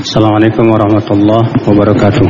Assalamualaikum warahmatullahi wabarakatuh.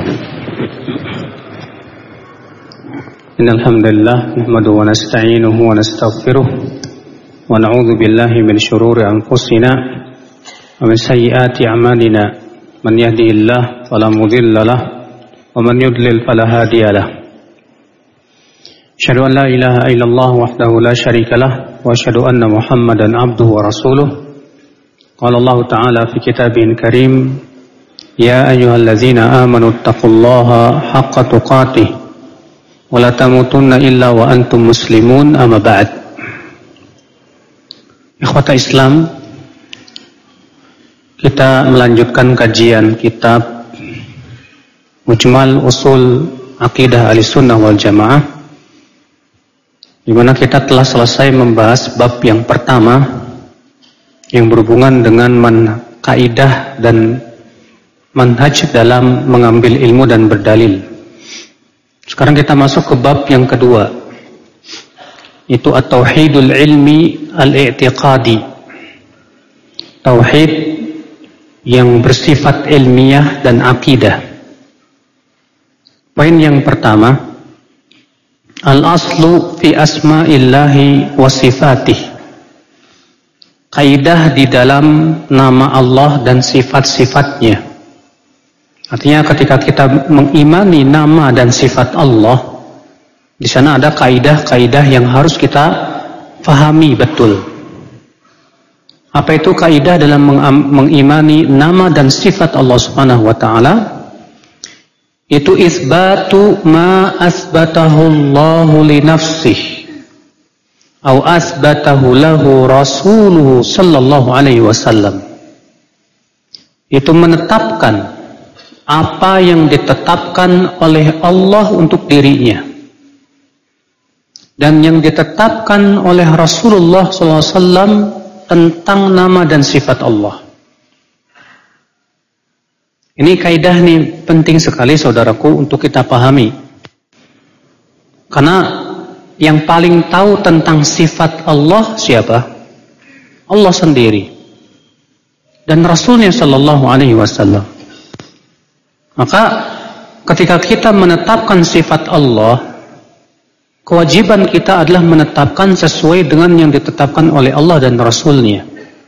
Innal hamdalillah nahmaduhu wa nasta'inuhu wa nastaghfiruh wa na'udzu billahi min shururi anfusina wa min sayyiati a'malina. Man yahdihillahu fala mudilla lahu wa man yudlil fala hadiya lahu. Asyhadu an la ilaha illallah wahdahu la syarika lahu wa asyhadu anna Muhammadan abduhu wa rasuluh. Qala Allah Ta'ala fi kitabihil karim, ya ayyuhalladzina amanu taqullaha haqqa tuqatih wa la tamutunna illa wa antum muslimun, amma ba'd. Ikhwata Islam, kita melanjutkan kajian kitab Mujmal Usul Aqidah Ahlussunnah wal Jamaah, di mana kita telah selesai membahas bab yang pertama yang berhubungan dengan kaidah dan manhaj dalam mengambil ilmu dan berdalil. Sekarang kita masuk ke bab yang kedua, itu at-tauhidul ilmi al-i'tiqadi, tauhid yang bersifat ilmiah dan akidah. Poin yang pertama, al-aslu fi asma'illahi wa sifatih, kaidah di dalam nama Allah dan sifat-sifatnya. Artinya ketika kita mengimani nama dan sifat Allah, di sana ada kaidah-kaidah yang harus kita fahami betul. Apa itu kaidah dalam mengimani nama dan sifat Allah Subhanahu wa taala? Itu isbatu ma asbatahu Allahu li nafsihi au asbatahu lahu rasuluhu sallallahu alaihi wasallam. Itu menetapkan apa yang ditetapkan oleh Allah untuk dirinya dan yang ditetapkan oleh Rasulullah sallallahu alaihi wasallam tentang nama dan sifat Allah. Ini kaidah nih penting sekali saudaraku untuk kita pahami. Karena yang paling tahu tentang sifat Allah siapa? Allah sendiri dan Rasulnya sallallahu alaihi wasallam. Maka ketika kita menetapkan sifat Allah, kewajiban kita adalah menetapkan sesuai dengan yang ditetapkan oleh Allah dan Rasulnya.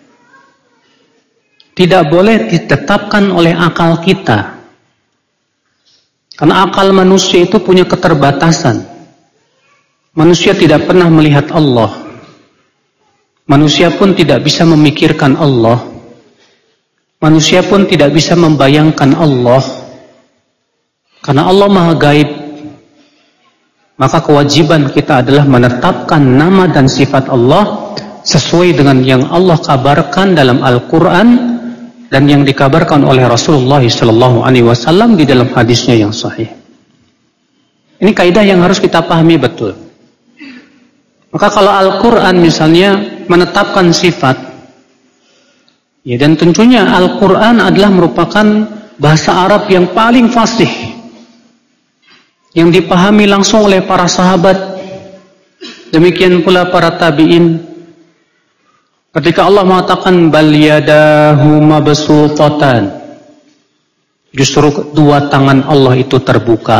Tidak boleh ditetapkan oleh akal kita, karena akal manusia itu punya keterbatasan. Manusia tidak pernah melihat Allah. Manusia pun tidak bisa memikirkan Allah. Manusia pun tidak bisa membayangkan Allah. Karena Allah Maha Gaib. Maka kewajiban kita adalah menetapkan nama dan sifat Allah sesuai dengan yang Allah kabarkan dalam Al-Quran dan yang dikabarkan oleh Rasulullah SAW di dalam hadisnya yang sahih. Ini kaidah yang harus kita pahami betul. Maka kalau Al-Quran misalnya menetapkan sifat, ya, dan tentunya Al-Quran adalah merupakan bahasa Arab yang paling fasih, yang dipahami langsung oleh para sahabat, demikian pula para tabi'in. Ketika Allah mengatakan bal yadahu mabsutatan, justru dua tangan Allah itu terbuka.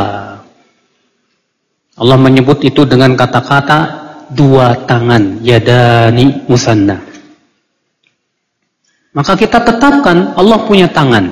Allah menyebut itu dengan kata-kata dua tangan, yadani musanna. Maka kita tetapkan Allah punya tangan.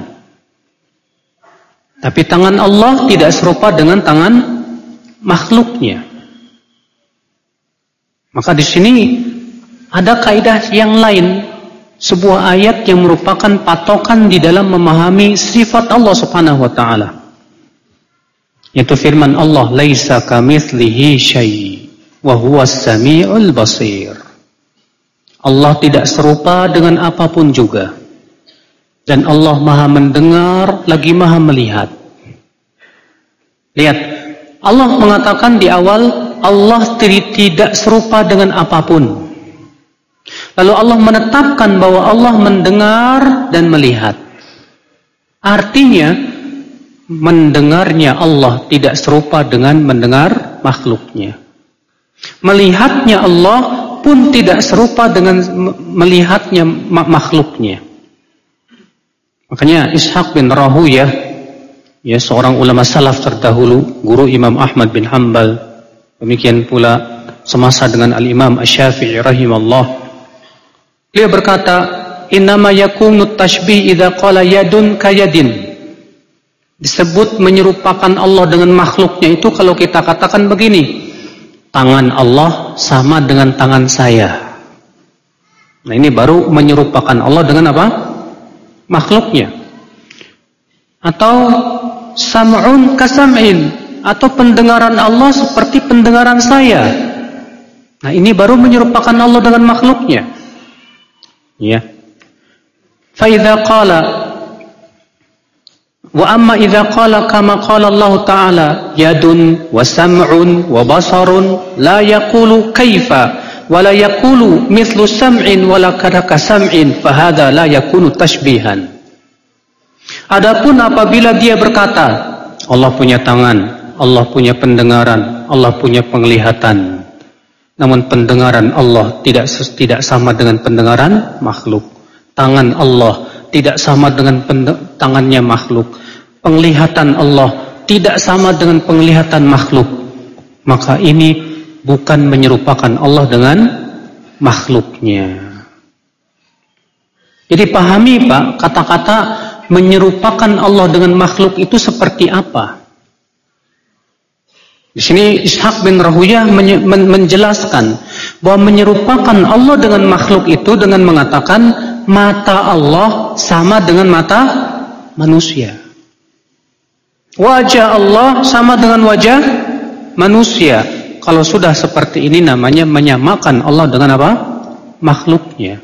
Tapi tangan Allah tidak serupa dengan tangan makhluknya. Maka di sini ada kaidah yang lain, sebuah ayat yang merupakan patokan di dalam memahami sifat Allah Subhanahu wa taala. Yaitu firman Allah, laisa kamitslihi syai' wa huwas sami'ul basir. Allah tidak serupa dengan apapun juga. Dan Allah Maha mendengar lagi Maha melihat. Lihat, Allah mengatakan di awal Allah tidak serupa dengan apapun. Lalu Allah menetapkan bahwa Allah mendengar dan melihat. Artinya mendengarnya Allah tidak serupa dengan mendengar makhluknya. Melihatnya Allah pun tidak serupa dengan melihatnya makhluknya. Makanya Ishaq bin Rahuyah, ya, seorang ulama salaf terdahulu, guru Imam Ahmad bin Hanbal, demikian pula semasa dengan Al-Imam Asy-Syafi'i rahimallah. Beliau berkata, "Innama yakunu tashbih idza qala yadun kayadin." Disebut menyerupakan Allah dengan makhluknya itu kalau kita katakan begini, tangan Allah sama dengan tangan saya. Nah, ini baru menyerupakan Allah dengan apa? Makhluknya. Atau sam'un kasam'in, atau pendengaran Allah seperti pendengaran saya. Nah, ini baru menyerupakan Allah dengan makhluknya. Ya. Fa idza qala wa amma idza qala kama qala Allah Ta'ala yadun wa sam'un wa basarun la yaqulu kaifa wa la yaqulu mithlu sam'in wa la kadaka sam'in fa hadza la yakunu tashbihan. Adapun apabila dia berkata Allah punya tangan, Allah punya pendengaran, Allah punya penglihatan, namun pendengaran Allah tidak sama dengan pendengaran makhluk, tangan Allah tidak sama dengan tangannya makhluk, penglihatan Allah tidak sama dengan penglihatan makhluk, maka ini bukan menyerupakan Allah dengan makhluknya. Jadi pahami Pak, kata-kata menyerupakan Allah dengan makhluk itu seperti apa? Di sini Ishaq bin Rahuyah menjelaskan bahwa menyerupakan Allah dengan makhluk itu dengan mengatakan mata Allah sama dengan mata manusia. Wajah Allah sama dengan wajah manusia. Kalau sudah seperti ini namanya menyamakan Allah dengan apa? Makhluknya.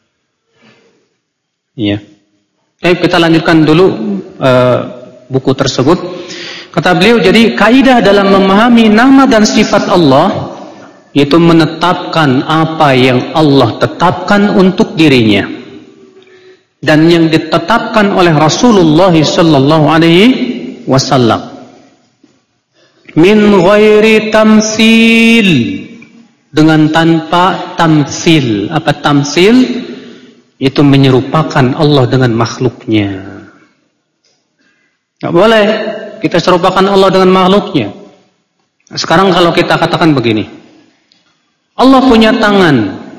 Ya. Baik, kita lanjutkan dulu buku tersebut. Kata beliau, jadi kaidah dalam memahami nama dan sifat Allah yaitu menetapkan apa yang Allah tetapkan untuk dirinya dan yang ditetapkan oleh Rasulullah sallallahu alaihi wasallam. Min ghairi tamsil, dengan tanpa tamsil. Apa tamsil? Itu menyerupakan Allah dengan makhluknya. Tidak boleh kita serupakan Allah dengan makhluknya. Sekarang kalau kita katakan begini, Allah punya tangan.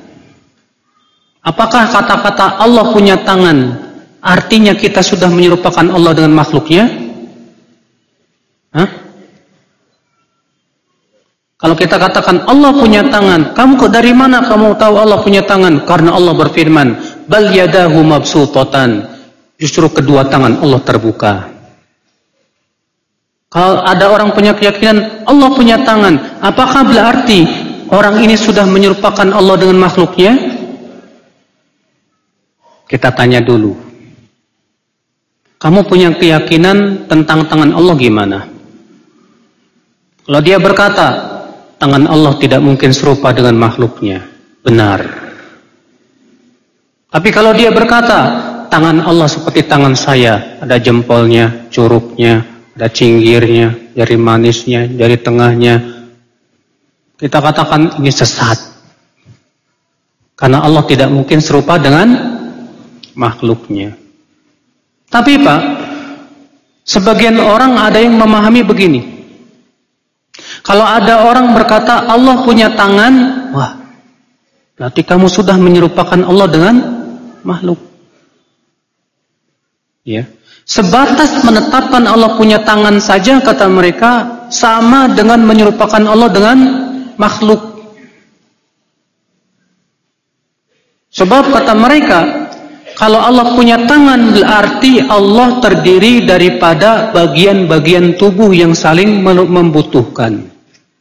Apakah kata-kata Allah punya tangan artinya kita sudah menyerupakan Allah dengan makhluknya? Hah? Kalau kita katakan Allah punya tangan, dari mana kamu tahu Allah punya tangan? Karena Allah berfirman, bal yadahu mabsutatan. Justru kedua tangan Allah terbuka. Kalau ada orang punya keyakinan Allah punya tangan, apakah berarti orang ini sudah menyerupakan Allah dengan makhluknya? Kita tanya dulu. Kamu punya keyakinan tentang tangan Allah gimana? Kalau dia berkata tangan Allah tidak mungkin serupa dengan makhluknya, benar. Tapi kalau dia berkata, tangan Allah seperti tangan saya, ada jempolnya, curugnya, ada cinggirnya, jari manisnya, jari tengahnya, kita katakan ini sesat. Karena Allah tidak mungkin serupa dengan makhluknya. Tapi Pak, sebagian orang ada yang memahami begini. Kalau ada orang berkata Allah punya tangan, wah, berarti kamu sudah menyerupakan Allah dengan makhluk. Ya. Sebatas menetapkan Allah punya tangan saja, kata mereka, sama dengan menyerupakan Allah dengan makhluk. Sebab kata mereka, kalau Allah punya tangan berarti Allah terdiri daripada bagian-bagian tubuh yang saling membutuhkan.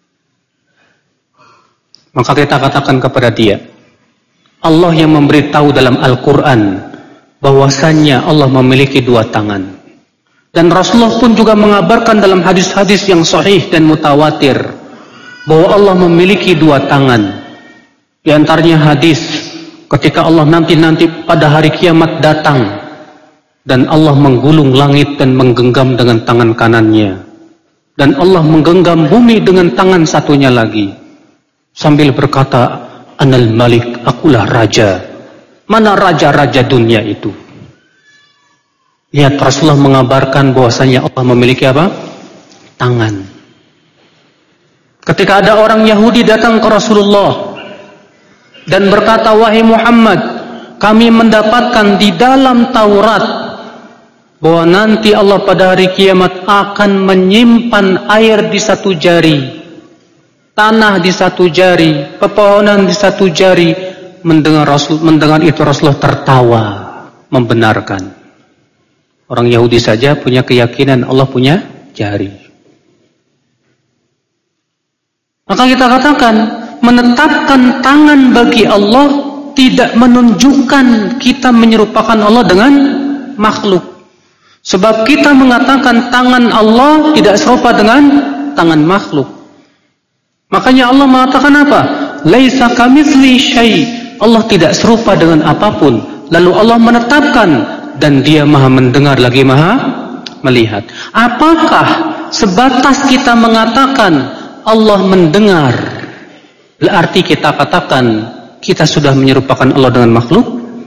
Maka kita katakan kepada dia, Allah yang memberitahu dalam Al-Quran bahwasannya Allah memiliki dua tangan. Dan Rasulullah pun juga mengabarkan dalam hadis-hadis yang sahih dan mutawatir bahwa Allah memiliki dua tangan. Di antaranya hadis ketika Allah nanti pada hari kiamat datang dan Allah menggulung langit dan menggenggam dengan tangan kanannya, dan Allah menggenggam bumi dengan tangan satunya lagi sambil berkata, Anal Malik, akulah raja. Mana raja-raja dunia itu? Lihat, Rasulullah mengabarkan bahwasanya Allah memiliki apa? Tangan. Ketika ada orang Yahudi datang ke Rasulullah dan berkata, "Wahai Muhammad, kami mendapatkan di dalam Taurat bahwa nanti Allah pada hari kiamat akan menyimpan air di satu jari, tanah di satu jari, pepohonan di satu jari." Mendengar itu Rasulullah tertawa, membenarkan. Orang Yahudi saja punya keyakinan Allah punya jari. Maka kita katakan, menetapkan tangan bagi Allah tidak menunjukkan kita menyerupakan Allah dengan makhluk. Sebab kita mengatakan tangan Allah tidak serupa dengan tangan makhluk. Makanya Allah mengatakan apa? Laisa kamitsli syai'. Allah tidak serupa dengan apapun. Lalu Allah menetapkan, dan Dia Maha mendengar lagi Maha melihat. Apakah sebatas kita mengatakan Allah mendengar, berarti kita katakan kita sudah menyerupakan Allah dengan makhluk?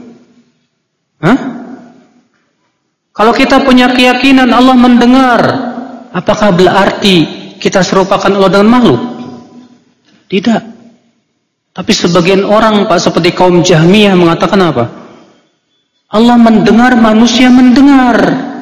Kalau kita punya keyakinan Allah mendengar, apakah berarti kita serupakan Allah dengan makhluk? Tidak. Tapi sebagian orang, Pak, seperti kaum Jahmiyah mengatakan apa? Allah mendengar, manusia mendengar.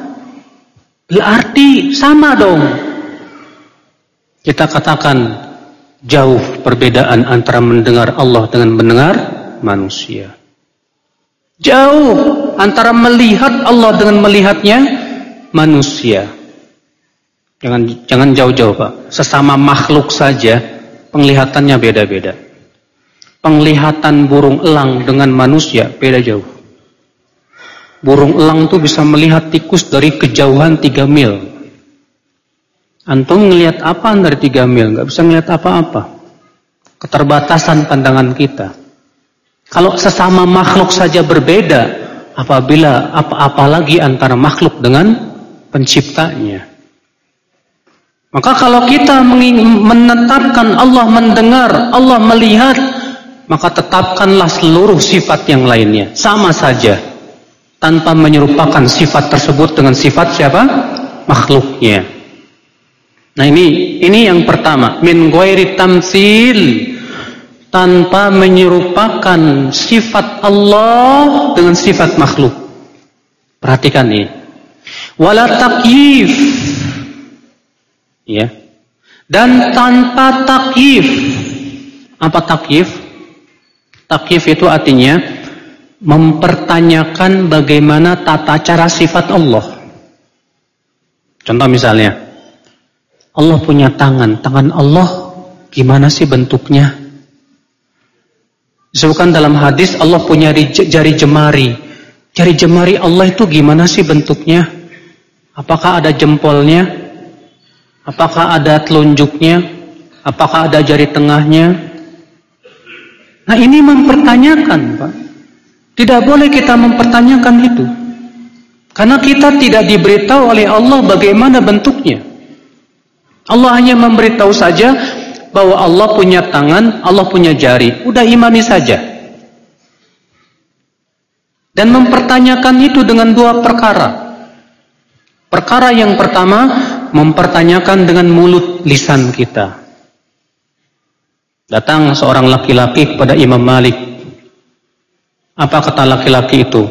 Berarti sama dong. Kita katakan jauh perbedaan antara mendengar Allah dengan mendengar manusia. Jauh antara melihat Allah dengan melihatnya manusia. Jangan jauh-jauh, Pak. Sesama makhluk saja penglihatannya beda-beda. Penglihatan burung elang dengan manusia beda jauh. Burung elang itu bisa melihat tikus dari kejauhan 3 mil. Antum ngelihat apa dari 3 mil? Nggak bisa ngelihat apa-apa. Keterbatasan pandangan kita. Kalau sesama makhluk saja berbeda, apalagi antara makhluk dengan penciptanya. Maka kalau kita menetapkan Allah mendengar, Allah melihat, maka tetapkanlah seluruh sifat yang lainnya. Sama saja. Tanpa menyerupakan sifat tersebut dengan sifat siapa? Makhluknya. Nah ini yang pertama. Min ghairi tamtsil. Tanpa menyerupakan sifat Allah dengan sifat makhluk. Perhatikan ini. Wala takyif. Ya. Dan tanpa takyif. Apa takyif? Takyif itu artinya mempertanyakan bagaimana tata cara sifat Allah. Contoh misalnya, Allah punya tangan. Tangan Allah gimana sih bentuknya? Disebutkan dalam hadis Allah punya jari jemari. Jari jemari Allah itu gimana sih bentuknya? Apakah ada jempolnya? Apakah ada telunjuknya? Apakah ada jari tengahnya? Nah ini mempertanyakan, Pak. Tidak boleh kita mempertanyakan itu. Karena kita tidak diberitahu oleh Allah bagaimana bentuknya. Allah hanya memberitahu saja bahwa Allah punya tangan, Allah punya jari. Udah imani saja. Dan mempertanyakan itu dengan 2 perkara. Perkara yang pertama, mempertanyakan dengan mulut lisan kita. Datang seorang laki-laki kepada Imam Malik. Apa kata laki-laki itu?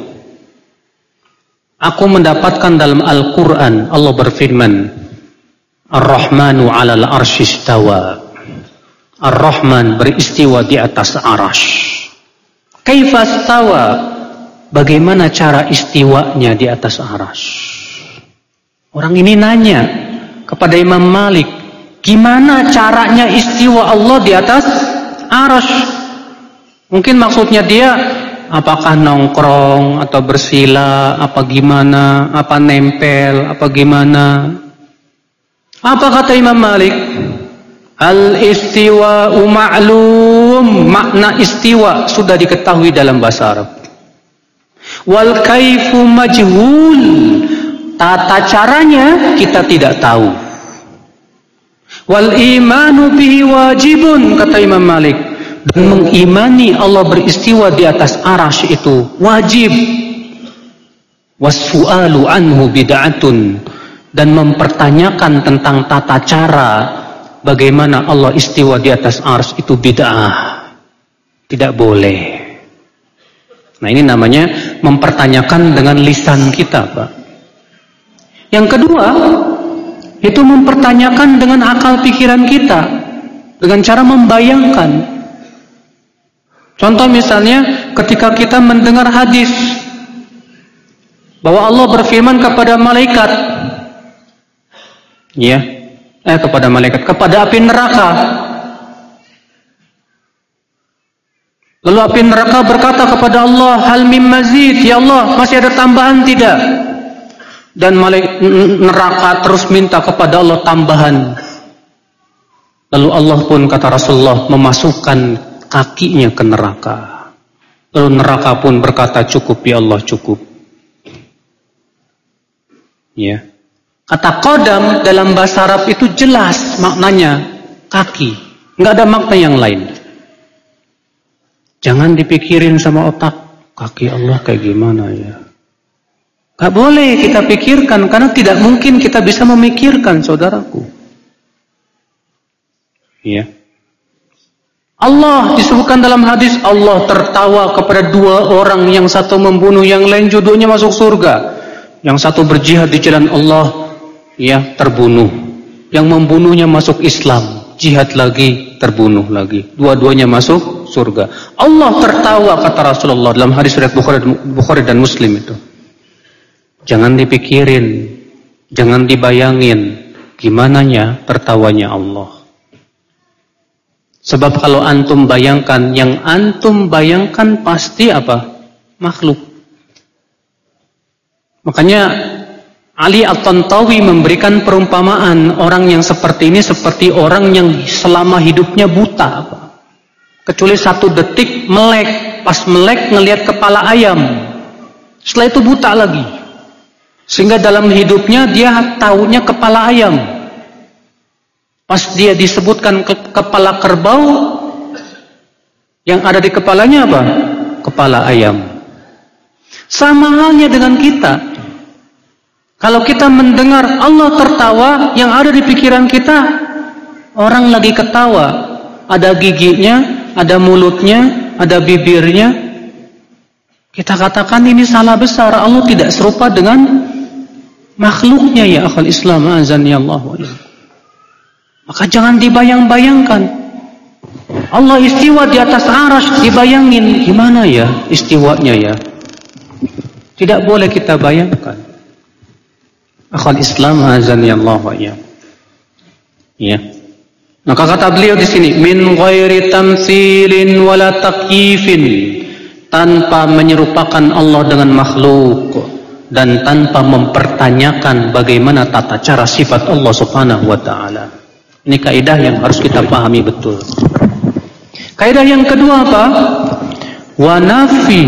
Aku mendapatkan dalam Al-Quran Allah berfirman, Ar-Rahmanu 'alal 'arsy istawa. Ar-Rahman beristiwa di atas arasy. Kaifa istawa? Bagaimana cara istiwanya di atas arasy? Orang ini nanya kepada Imam Malik, gimana caranya istiwa Allah di atas arasy? Mungkin maksudnya dia apakah nongkrong atau bersila, apa gimana, apa nempel, apa gimana? Apa kata Imam Malik? Al-istiwa'u ma'lum. Makna istiwa sudah diketahui dalam bahasa Arab. Wal kaifu majhul. Tata caranya kita tidak tahu. Wal imanu bihi wajibun, kata Imam Malik. Dan mengimani Allah beristiwa di atas arasy itu wajib. wassu'alu anhu bid'atun, dan mempertanyakan tentang tata cara bagaimana Allah istiwa di atas arsy itu bid'ah. Tidak boleh. Nah, ini namanya mempertanyakan dengan lisan kita, Pak. Yang kedua, itu mempertanyakan dengan akal pikiran kita, dengan cara membayangkan. Contoh misalnya ketika kita mendengar hadis bahwa Allah berfirman kepada malaikat, kepada api neraka. Lalu api neraka berkata kepada Allah, hal mim mazid, ya Allah, masih ada tambahan tidak? Dan neraka terus minta kepada Allah tambahan. Lalu Allah pun, kata Rasulullah, memasukkan kakinya ke neraka. Lalu neraka pun berkata, cukup ya Allah, cukup. Ya. Kata qadam dalam bahasa Arab itu jelas maknanya kaki, nggak ada makna yang lain. Jangan dipikirin sama otak, kaki Allah kayak gimana ya. Gak boleh kita pikirkan, karena tidak mungkin kita bisa memikirkan, saudaraku. Ya. Allah disebutkan dalam hadis, Allah tertawa kepada dua orang, yang satu membunuh, yang lain jodohnya masuk surga. Yang satu berjihad di jalan Allah, ya, terbunuh. Yang membunuhnya masuk Islam, jihad lagi, terbunuh lagi. Dua-duanya masuk surga. Allah tertawa, kata Rasulullah dalam hadis riwayat Bukhari dan Muslim itu. Jangan dipikirin, jangan dibayangin gimananya tertawanya Allah. Sebab kalau antum bayangkan, yang antum bayangkan pasti apa? Makhluk. Makanya Ali At-Tantawi memberikan perumpamaan orang yang seperti ini seperti orang yang selama hidupnya buta, apa? Kecuali 1 detik melek, pas melek ngelihat kepala ayam, setelah itu buta lagi. Sehingga dalam hidupnya dia taunya kepala ayam. Pas dia disebutkan kepala kerbau, yang ada di kepalanya apa? Kepala ayam. Sama halnya dengan kita. Kalau kita mendengar Allah tertawa, yang ada di pikiran kita, orang lagi ketawa. Ada giginya, ada mulutnya, ada bibirnya. Kita katakan ini salah besar. Allah tidak serupa dengan makhluknya, ya akhal Islam, azani Allah wa iyyakum. Maka jangan dibayang-bayangkan. Allah istiwa di atas arsy, dibayangin gimana ya istiwanya ya. Tidak boleh kita bayangkan. Akhal Islam, azani Allah wa iyyakum. Ya. Maka kata beliau di sini, min ghairi tamtsilin wala takyifin, tanpa menyerupakan Allah dengan makhluk dan tanpa mempertanyakan bagaimana tata cara sifat Allah Subhanahu wa taala. Ini kaidah yang harus kita pahami betul. Kaidah yang kedua apa? Wa nafi.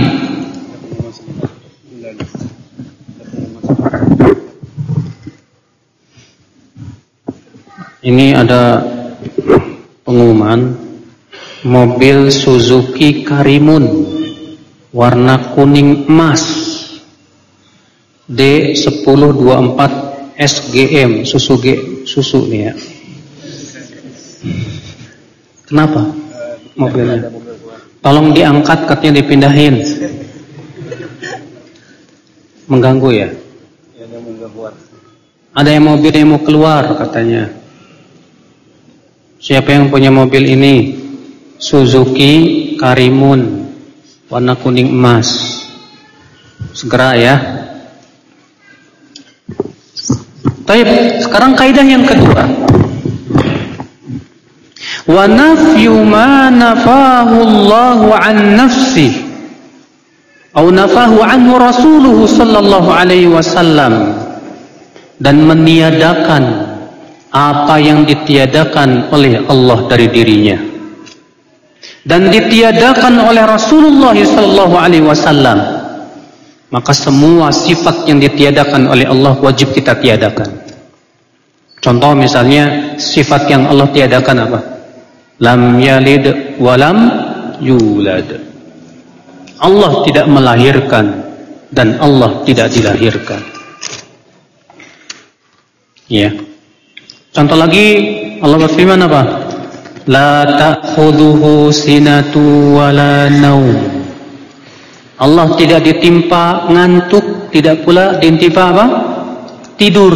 Ini ada pengumuman mobil Suzuki Karimun warna kuning emas D1024 SGM susu nih ya. Kenapa mobilnya? Tolong diangkat, katanya dipindahin. Mengganggu ya? Ada yang mobil yang mau keluar katanya. Siapa yang punya mobil ini? Suzuki Karimun warna kuning emas. Segera ya. Baik, sekarang kaidah yang kedua. Wa nafyu ma nafahu Allahu an nafsi atau nafahu anhu Rasuluhu sallallahu alaihi wasallam, dan meniadakan apa yang ditiadakan oleh Allah dari dirinya dan ditiadakan oleh Rasulullah sallallahu alaihi wasallam. Maka semua sifat yang ditiadakan oleh Allah wajib kita tiadakan. Contoh misalnya sifat yang Allah tiadakan apa? Lam yalid walam yulad. Allah tidak melahirkan dan Allah tidak dilahirkan. Ya. Contoh lagi Allah berfirman apa? La ta'khudhuhu sinatu wala naum. Allah tidak ditimpa ngantuk, tidak pula ditimpa apa? Tidur.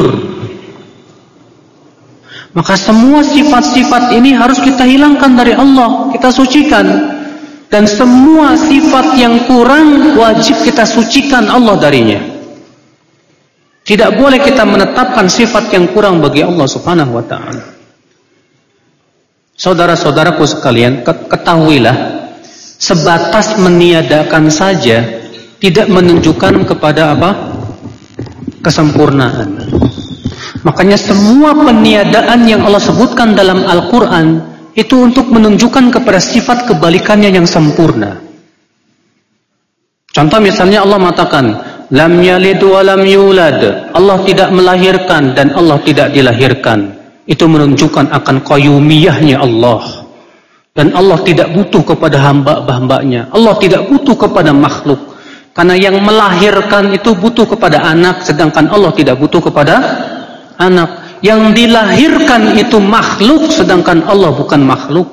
Maka semua sifat-sifat ini harus kita hilangkan dari Allah, kita sucikan. Dan semua sifat yang kurang wajib kita sucikan Allah darinya. Tidak boleh kita menetapkan sifat yang kurang bagi Allah Subhanahu wa ta'ala. Saudara-saudaraku sekalian, ketahuilah, sebatas meniadakan saja tidak menunjukkan kepada apa? Kesempurnaan. Makanya semua peniadaan yang Allah sebutkan dalam Al-Quran itu untuk menunjukkan kepada sifat kebalikannya yang sempurna. Contoh misalnya Allah mengatakan, lam yalid wa lam yulad. Allah tidak melahirkan dan Allah tidak dilahirkan. Itu menunjukkan akan qayyumiyahnya Allah. Dan Allah tidak butuh kepada hamba-hambanya. Allah tidak butuh kepada makhluk. Karena yang melahirkan itu butuh kepada anak, sedangkan Allah tidak butuh kepada anak. Yang dilahirkan itu makhluk, sedangkan Allah bukan makhluk.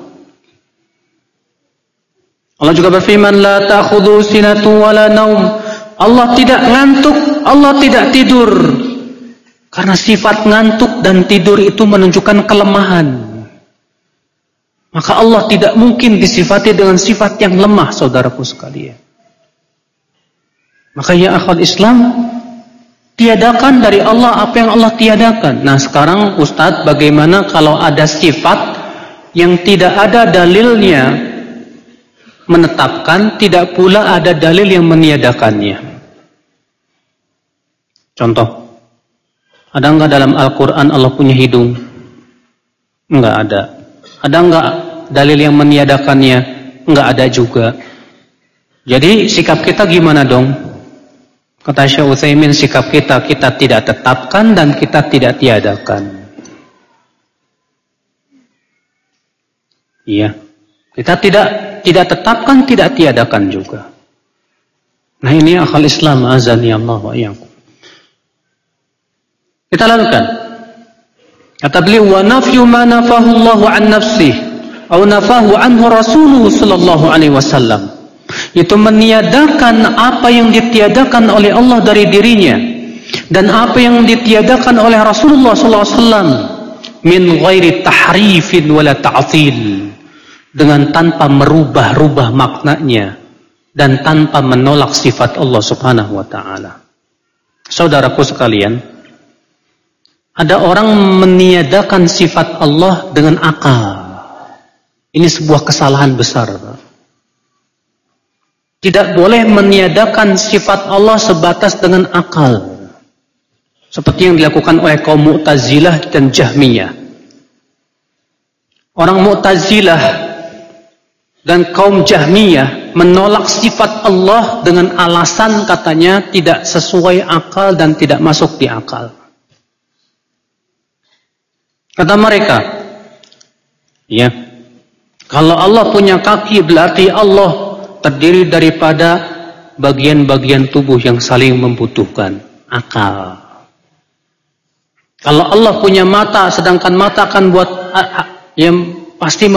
Allah juga berfirman, la ta'khudhu sinatu wala naum. Allah tidak ngantuk, Allah tidak tidur. Karena sifat ngantuk dan tidur itu menunjukkan kelemahan. Maka Allah tidak mungkin disifati dengan sifat yang lemah, saudaraku sekalian. Maka ya akhwat Islam, tiadakan dari Allah apa yang Allah tiadakan. Nah sekarang Ustadz, bagaimana kalau ada sifat yang tidak ada dalilnya menetapkan, tidak pula ada dalil yang meniadakannya? Contoh, ada enggak dalam Al-Quran Allah punya hidung? Enggak ada. Ada enggak dalil yang meniadakannya? Enggak ada juga. Jadi sikap kita gimana dong? Kata Syekh Utsaimin, sikap kita tidak tetapkan dan kita tidak tiadakan. Iya. Kita tidak tetapkan, tidak tiadakan juga. Nah ini akal Islam, azani Allah wa iyyakum. Kita lakukan. Kata beliau, wa nafyu ma nafahu Allah an nafsihi atau nafahu anhu Rasulullah sallallahu alaihi wasallam. Itu meniadakan apa yang ditiadakan oleh Allah dari dirinya dan apa yang ditiadakan oleh Rasulullah sallallahu alaihi wasallam min ghairi tahrifin wala ta'til, dengan tanpa merubah-rubah maknanya dan tanpa menolak sifat Allah Subhanahu wa taala. Saudaraku sekalian, ada orang meniadakan sifat Allah dengan akal. Ini sebuah kesalahan besar. Tidak boleh meniadakan sifat Allah sebatas dengan akal. Seperti yang dilakukan oleh kaum Mu'tazilah dan Jahmiyah. Orang Mu'tazilah dan kaum Jahmiyah menolak sifat Allah dengan alasan katanya tidak sesuai akal dan tidak masuk di akal. Kata mereka, ya, kalau Allah punya kaki berarti Allah terdiri daripada bagian-bagian tubuh yang saling membutuhkan. Akal. Kalau Allah punya mata, sedangkan mata akan buat yang pasti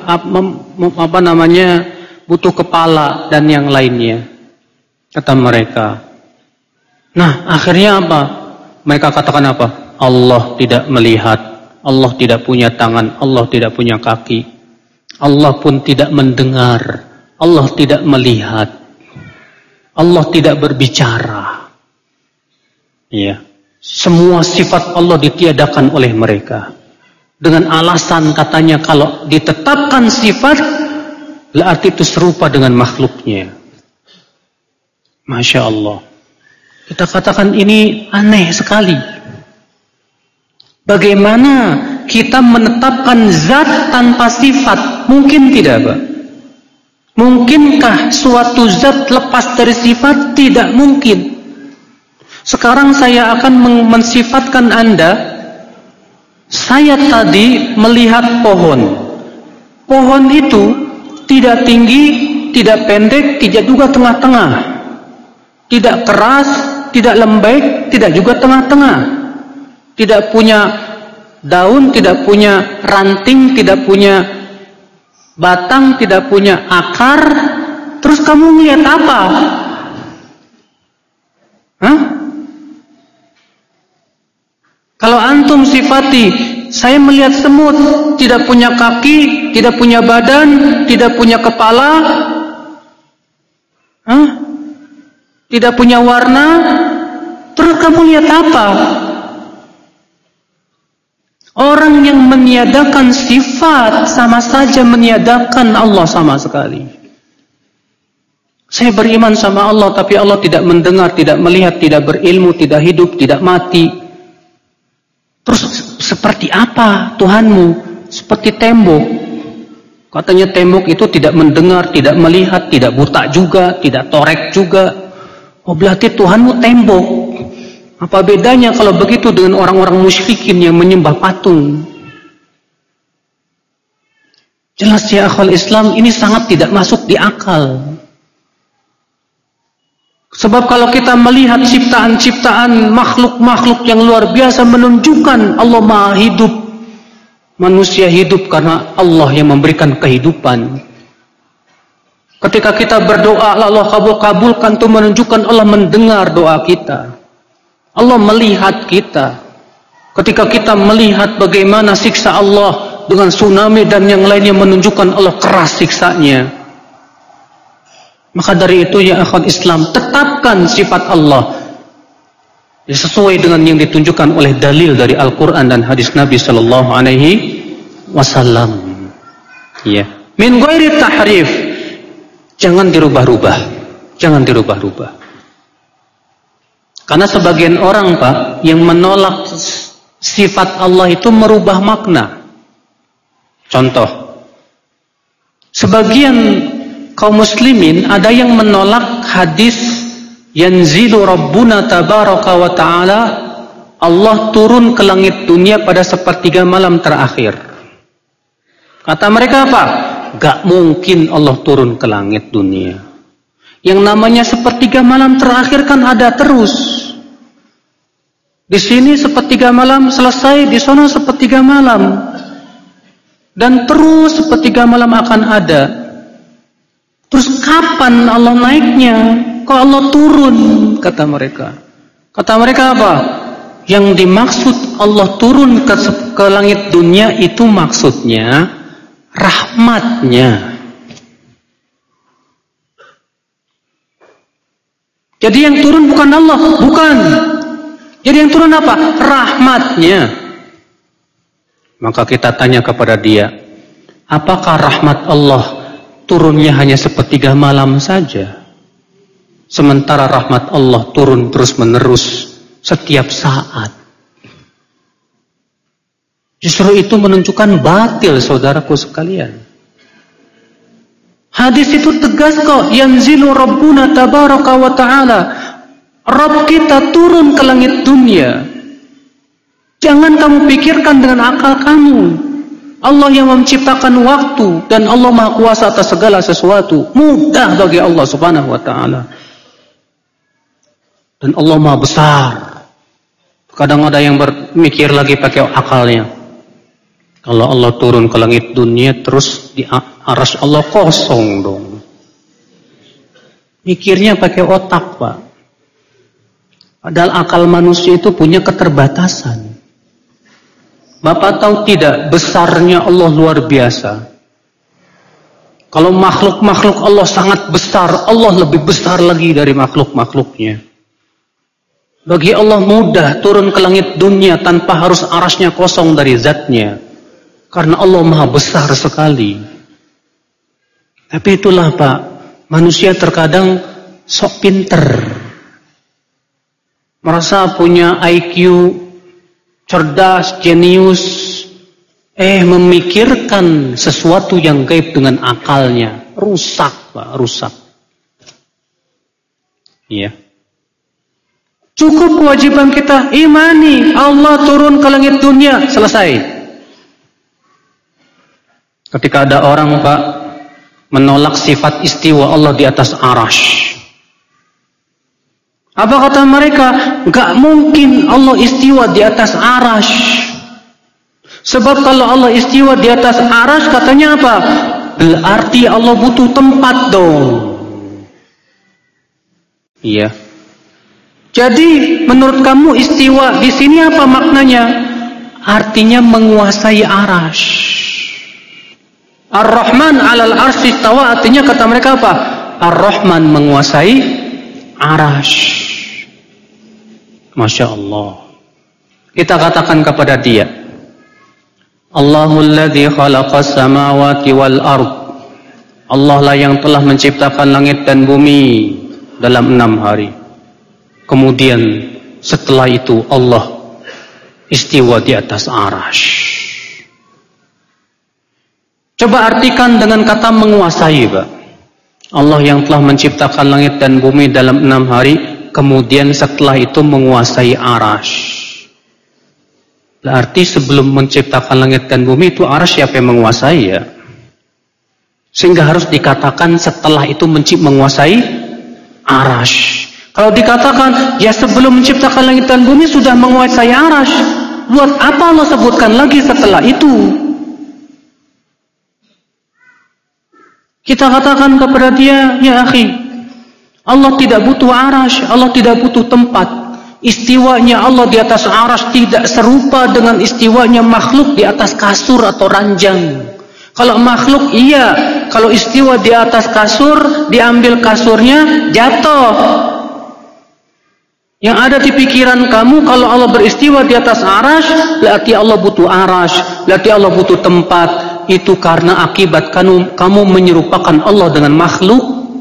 butuh kepala dan yang lainnya. Kata mereka. Nah, akhirnya apa? Mereka katakan apa? Allah tidak melihat, Allah tidak punya tangan, Allah tidak punya kaki, Allah pun tidak mendengar, Allah tidak melihat, Allah tidak berbicara. Ya, semua sifat Allah ditiadakan oleh mereka dengan alasan katanya kalau ditetapkan sifat berarti itu serupa dengan makhluknya. Masya Allah. Kita katakan ini aneh sekali. Bagaimana kita menetapkan zat tanpa sifat? Mungkin tidak, Pak? Mungkinkah suatu zat lepas dari sifat? Tidak mungkin. Sekarang saya akan mensifatkan Anda. Saya tadi melihat pohon. Pohon itu tidak tinggi, tidak pendek, tidak juga tengah-tengah. tidak keras, tidak lembek, tidak juga tengah-tengah. Tidak punya daun, tidak punya ranting, tidak punya batang, tidak punya akar. Terus kamu melihat apa? Hah? Kalau antum sifati, saya melihat semut, tidak punya kaki, tidak punya badan, tidak punya kepala, tidak punya warna, terus kamu lihat apa? Orang yang meniadakan sifat sama saja meniadakan Allah sama sekali. Saya beriman sama Allah, tapi Allah tidak mendengar, tidak melihat, tidak berilmu, tidak hidup, tidak mati. Terus seperti apa Tuhanmu? Seperti tembok. Katanya tembok itu tidak mendengar, tidak melihat, tidak buta juga, tidak torek juga. Oh, berarti Tuhanmu tembok. Apa bedanya kalau begitu dengan orang-orang musyrikin yang menyembah patung? Jelas ya akhwal Islam, ini sangat tidak masuk di akal. Sebab kalau kita melihat ciptaan-ciptaan makhluk-makhluk yang luar biasa menunjukkan Allah Maha hidup. Manusia hidup karena Allah yang memberikan kehidupan. Ketika kita berdoa, Allah kabulkan, itu menunjukkan Allah mendengar doa kita. Allah melihat kita. Ketika kita melihat bagaimana siksa Allah dengan tsunami dan yang lainnya menunjukkan Allah keras siksanya. Maka dari itu ya akhwat Islam, tetapkan sifat Allah sesuai dengan yang ditunjukkan oleh dalil dari Al-Quran dan hadis Nabi Sallallahu Alaihi Wasallam. Ya, min ghairi tahrif, jangan dirubah-rubah, jangan dirubah-rubah. Karena sebagian orang Pak yang menolak sifat Allah itu merubah makna. Contoh, sebagian kaum muslimin ada yang menolak hadis yanzilu rabbuna tabaraka wa ta'ala, Allah turun ke langit dunia pada sepertiga malam terakhir. Kata mereka apa? Gak mungkin Allah turun ke langit dunia. Yang namanya sepertiga malam terakhir kan ada terus. Di sini sepertiga malam selesai, di sana sepertiga malam. Dan terus sepertiga malam akan ada. Terus kapan Allah naiknya? Kok Allah turun? Kata mereka. Kata mereka apa? Yang dimaksud Allah turun ke langit dunia itu maksudnya rahmatnya. Jadi yang turun bukan Allah, bukan. Jadi yang turun apa? Rahmatnya. Maka kita tanya kepada dia, apakah rahmat Allah turunnya hanya sepertiga malam saja? Sementara rahmat Allah turun terus-menerus setiap saat. Justru itu menunjukkan batil, saudaraku sekalian. Hadis itu tegas kok, yanzilu rabbuna tabaraka wa ta'ala. Rabb kita turun ke langit dunia. Jangan kamu pikirkan dengan akal kamu. Allah yang menciptakan waktu dan Allah Maha Kuasa atas segala sesuatu. Mudah bagi Allah Subhanahu wa taala. Dan Allah Maha besar. Kadang ada yang bermikir lagi pakai akalnya. Kalau Allah turun ke langit dunia terus di arsy Allah kosong dong. Mikirnya pakai otak, Pak. Padahal akal manusia itu punya keterbatasan. Bapak tahu tidak, besarnya Allah luar biasa. Kalau makhluk-makhluk Allah sangat besar, Allah lebih besar lagi dari makhluk-makhluknya. Bagi Allah mudah turun ke langit dunia tanpa harus arasnya kosong dari zatnya. Karena Allah maha besar sekali. Tapi itulah Pak, manusia terkadang sok pinter. Merasa punya IQ, cerdas, jenius, memikirkan sesuatu yang gaib dengan akalnya. Rusak, Pak, rusak. Iya. Cukup kewajiban kita imani Allah turun ke langit dunia, selesai. Ketika ada orang, Pak, menolak sifat istiwa Allah di atas arasy. Apa kata mereka? Gak mungkin Allah istiwa di atas arasy. Sebab kalau Allah istiwa di atas arasy, katanya apa? Berarti Allah butuh tempat dong. Iya. Jadi menurut kamu istiwa di sini apa maknanya? Artinya menguasai arasy. Ar-Rahman 'alal arsy istawa, artinya kata mereka apa? Ar-Rahman menguasai arasy. Masya Allah. Kita katakan kepada dia, Allahul ladzi khalaqas samawati wal ard. Allah lah yang telah menciptakan langit dan bumi dalam 6 hari. Kemudian setelah itu Allah istiwa di atas arasy. Coba artikan dengan kata menguasai, Pak. Allah yang telah menciptakan langit dan bumi dalam 6 hari, kemudian setelah itu menguasai arasy. Berarti sebelum menciptakan langit dan bumi itu arasy siapa yang menguasai ya? Sehingga harus dikatakan setelah itu menguasai arasy. Kalau dikatakan ya sebelum menciptakan langit dan bumi sudah menguasai arasy, buat apa Allah sebutkan lagi setelah itu? Kita katakan kepada dia, ya akhi, Allah tidak butuh arasy, Allah tidak butuh tempat. Istiwanya Allah di atas arasy tidak serupa dengan istiwanya makhluk di atas kasur atau ranjang. Kalau makhluk iya, kalau istiwa di atas kasur, diambil kasurnya, jatuh. Yang ada di pikiran kamu, kalau Allah beristiwa di atas arasy, berarti Allah butuh arasy, berarti Allah butuh tempat. Itu karena akibat kamu menyerupakan Allah dengan makhluk.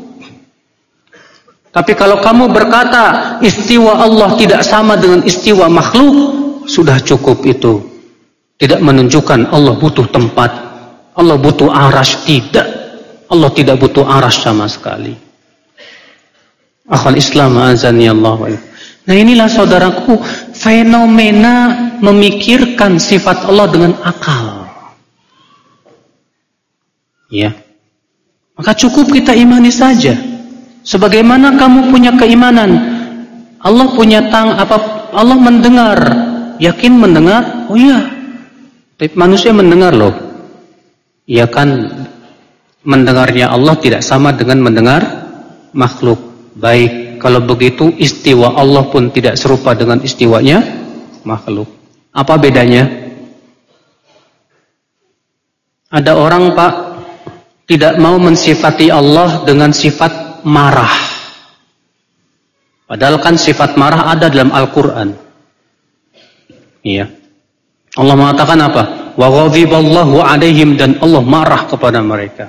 Tapi kalau kamu berkata istiwa Allah tidak sama dengan istiwa makhluk, sudah cukup itu. Tidak menunjukkan Allah butuh tempat, Allah butuh arasy, tidak. Allah tidak butuh arasy sama sekali. Akhwal Islam azani Allah wa iyyakum. Nah inilah saudaraku fenomena memikirkan sifat Allah dengan akal. Ya. Maka cukup kita imani saja. Sebagaimana kamu punya keimanan, Allah punya Allah mendengar, yakin mendengar? Oh iya. Tapi manusia mendengar loh. Ya kan mendengarnya Allah tidak sama dengan mendengar makhluk. Baik, kalau begitu istiwa Allah pun tidak serupa dengan istiwanya makhluk. Apa bedanya? Ada orang, Pak, tidak mau mensifati Allah dengan sifat marah. Padahal kan sifat marah ada dalam Al-Quran. Iya. Allah mengatakan apa? Wa ghadiballahu alaihim, dan Allah marah kepada mereka.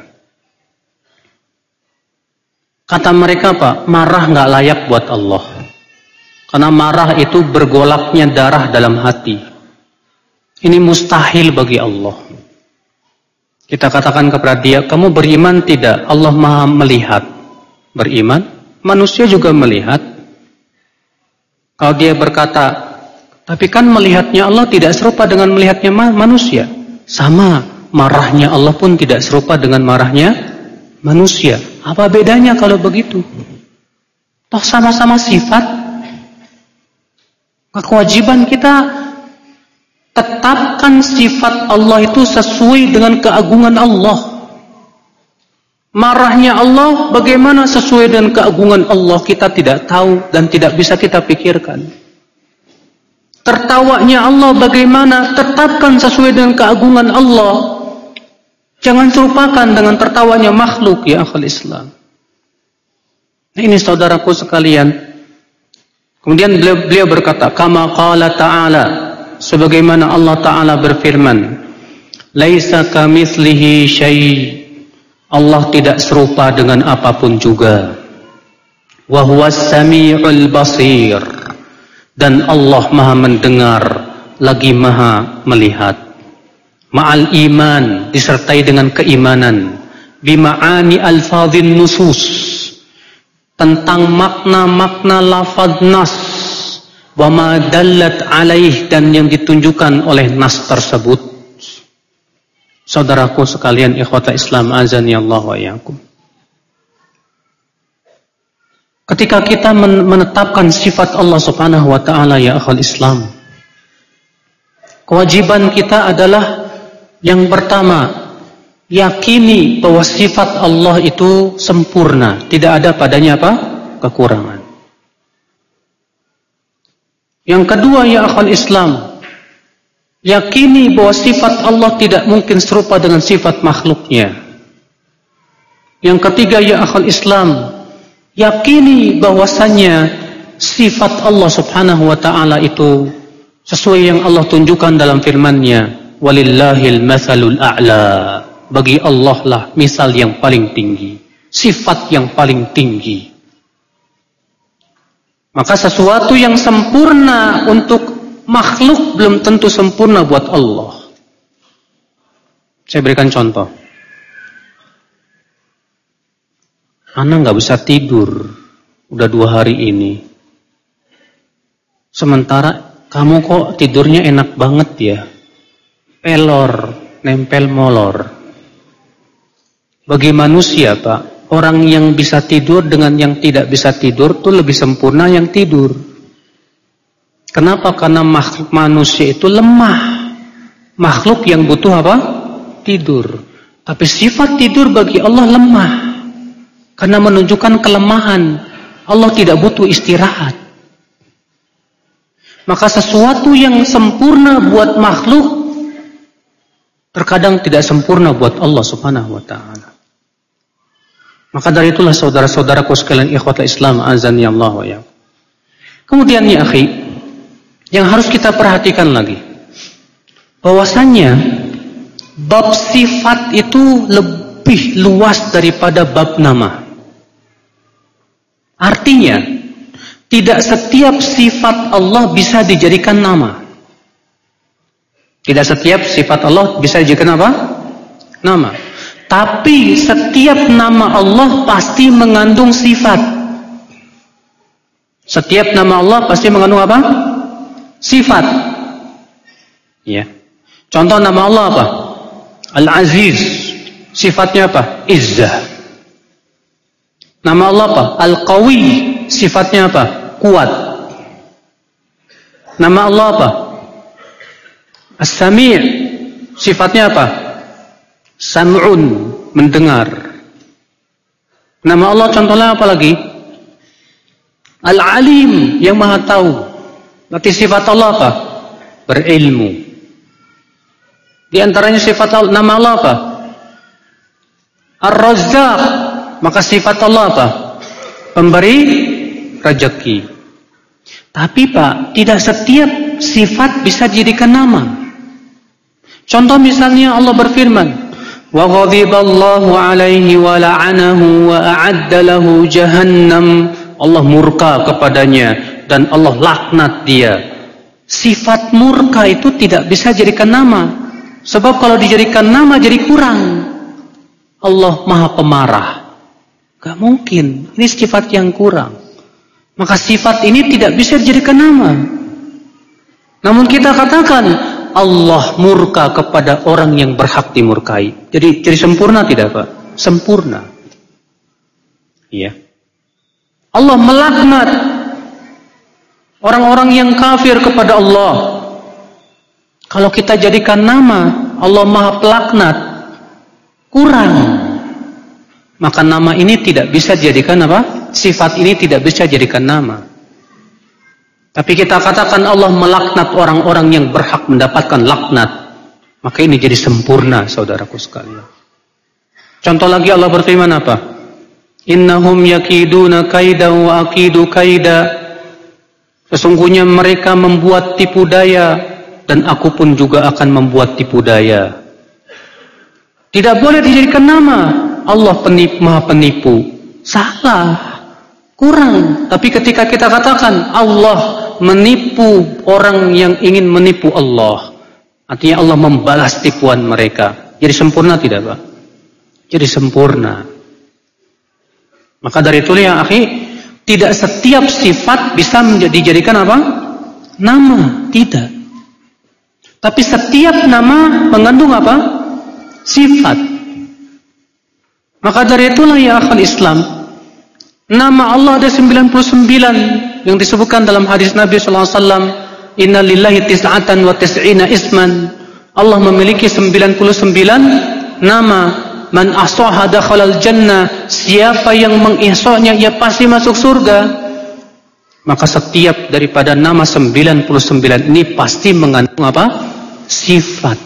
Kata mereka apa? Marah gak layak buat Allah. Karena marah itu bergolaknya darah dalam hati. Ini mustahil bagi Allah. Kita katakan kepada dia, kamu beriman tidak? Allah Maha melihat. Beriman? Manusia juga melihat. Kalau dia berkata, tapi kan melihatnya Allah tidak serupa dengan melihatnya manusia. Sama, marahnya Allah pun tidak serupa dengan marahnya manusia. Apa bedanya kalau begitu? Toh sama-sama sifat. Kewajiban kita tetapkan sifat Allah itu sesuai dengan keagungan Allah. Marahnya Allah bagaimana sesuai dengan keagungan Allah, kita tidak tahu dan tidak bisa kita pikirkan. Tertawanya Allah bagaimana, tetapkan sesuai dengan keagungan Allah. Jangan serupakan dengan tertawanya makhluk, ya akhul Islam. Nah, ini saudaraku sekalian. Kemudian beliau berkata, kama qala ta'ala, sebagaimana Allah Ta'ala berfirman, laisa kamitslihi syai', Allah tidak serupa dengan apapun juga. Wa huwas sami'ul basir, dan Allah Maha mendengar lagi Maha melihat. Ma'al iman, disertai dengan keimanan, bima'ani alfadhin nusus, tentang makna-makna lafaz nas, wa ma dallat alaih, dan yang ditunjukkan oleh nas tersebut. Saudaraku sekalian, ikhwata Islam azani Allah wa iyyakum. Ketika kita menetapkan sifat Allah Subhanahu wa taala, ya akhwal Islam, kewajiban kita adalah yang pertama, yakini bahwa sifat Allah itu sempurna, tidak ada padanya apa? Kekurangan. Yang kedua, ya akhwal Islam, yakini bahwa sifat Allah tidak mungkin serupa dengan sifat makhluknya. Yang ketiga, ya akhwal Islam, yakini bahwasannya sifat Allah Subhanahu wa taala itu sesuai yang Allah tunjukkan dalam firman-Nya, walillahil matsalul a'la. Bagi Allah lah misal yang paling tinggi, sifat yang paling tinggi. Maka sesuatu yang sempurna untuk makhluk belum tentu sempurna buat Allah. Saya berikan contoh. Ana nggak bisa tidur udah 2 hari ini. Sementara kamu kok tidurnya enak banget ya. Pelor, nempel molor. Bagi manusia, Pak, orang yang bisa tidur dengan yang tidak bisa tidur itu lebih sempurna yang tidur. Kenapa? Karena makhluk manusia itu lemah. Makhluk yang butuh apa? Tidur. Tapi sifat tidur bagi Allah lemah. Karena menunjukkan kelemahan. Allah tidak butuh istirahat. Maka sesuatu yang sempurna buat makhluk terkadang tidak sempurna buat Allah Subhanahu wa taala. Maka dari itulah saudara-saudaraku sekalian ikhwatul Islam azan ya Allah wa ya. Kemudian ya akhi, yang harus kita perhatikan lagi, bahwasannya bab sifat itu lebih luas daripada bab nama. Artinya, tidak setiap sifat Allah bisa dijadikan nama. Tidak setiap sifat Allah bisa dijadikan apa? Nama. Tapi setiap nama Allah pasti mengandung sifat. Setiap nama Allah pasti mengandung apa? Sifat. Ya. Contoh nama Allah apa? Al-Aziz. Sifatnya apa? Izzah. Nama Allah apa? Al-Qawi. Sifatnya apa? Kuat. Nama Allah apa? As-Sami'. Sifatnya apa? Sam'un, mendengar. Nama Allah contohnya apa lagi? Al-Alim, yang maha tahu. Berarti sifat Allah apa? Berilmu. Di antaranya sifat Allah, nama Allah apa? Ar-Razzaq. Maka sifat Allah apa? Pemberi rezeki. Tapi Pak, tidak setiap sifat bisa dijadikan nama. Contoh misalnya Allah berfirman, wa ghadiballahu alaihi wa la'anahu wa a'adda lahu jahannam. Allah murka kepadanya dan Allah laknat dia. Sifat murka itu tidak bisa jadikan nama. Sebab kalau dijadikan nama jadi kurang. Allah maha pemarah. Gak mungkin. Ini sifat yang kurang. Maka sifat ini tidak bisa dijadikan nama. Namun kita katakan Allah murka kepada orang yang berhak dimurkai. Jadi sempurna tidak Pak? Sempurna. Iya. Allah melaknat orang-orang yang kafir kepada Allah. Kalau kita jadikan nama Allah maha pelaknat, kurang. Maka nama ini tidak bisa dijadikan apa? Sifat ini tidak bisa dijadikan nama. Tapi kita katakan Allah melaknat orang-orang yang berhak mendapatkan laknat. Maka ini jadi sempurna saudaraku sekalian. Contoh lagi Allah berfirman apa? Innahum yakiduna kaida wa akidu kaida. Sesungguhnya mereka membuat tipu daya dan aku pun juga akan membuat tipu daya. Tidak boleh dijadikan nama Allah penipu, maha penipu. Salah, kurang. Tapi ketika kita katakan Allah menipu orang yang ingin menipu Allah, artinya Allah membalas tipuan mereka. Jadi sempurna tidak Pak? Jadi sempurna. Maka dari itu ya akhi, tidak setiap sifat bisa dijadikan apa? Nama, tidak. Tapi setiap nama mengandung apa? Sifat. Maka dari itulah ya akhul Islam, Nama Allah ada 99 yang disebutkan dalam hadis Nabi SAW. Inna lillahi tis'atan wa tis'ina isman. Allah memiliki 99 nama. Man ahsaha dakhalal jannah. Siapa yang mengihsanya, ia pasti masuk surga. Maka setiap daripada nama 99 ini pasti mengandung apa? Sifat.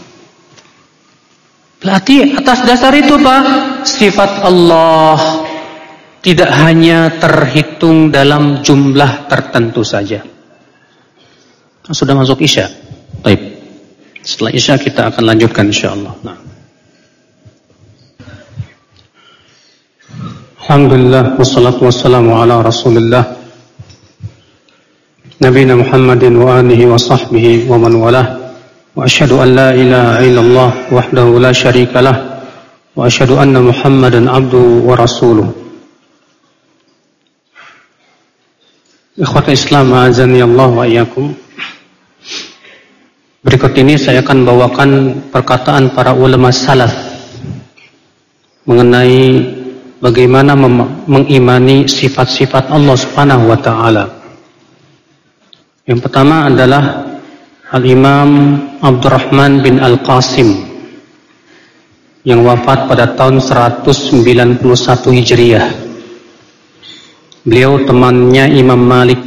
Berarti atas dasar itu Pak, sifat Allah tidak hanya terhitung dalam jumlah tertentu saja. Sudah masuk Isya. Baik. Setelah Isya kita akan lanjutkan insyaallah. Nah. Alhamdulillah wassalatu wassalamu ala Rasulillah Nabiyina Muhammadin wa alihi wa sahbihi wa man walah. Wa asyhadu an la ilaha illallah wahdahu la syarika lah wa asyhadu anna Muhammadan abduhu wa rasuluh. Ikhwata Islam azani Allah wa iyyakum. Berikut ini saya akan bawakan perkataan para ulama salaf mengenai bagaimana mengimani sifat-sifat Allah Subhanahu wa taala. Yang pertama adalah Al-Imam Abdurrahman bin Al-Qasim yang wafat pada tahun 191 Hijriah. Beliau temannya Imam Malik.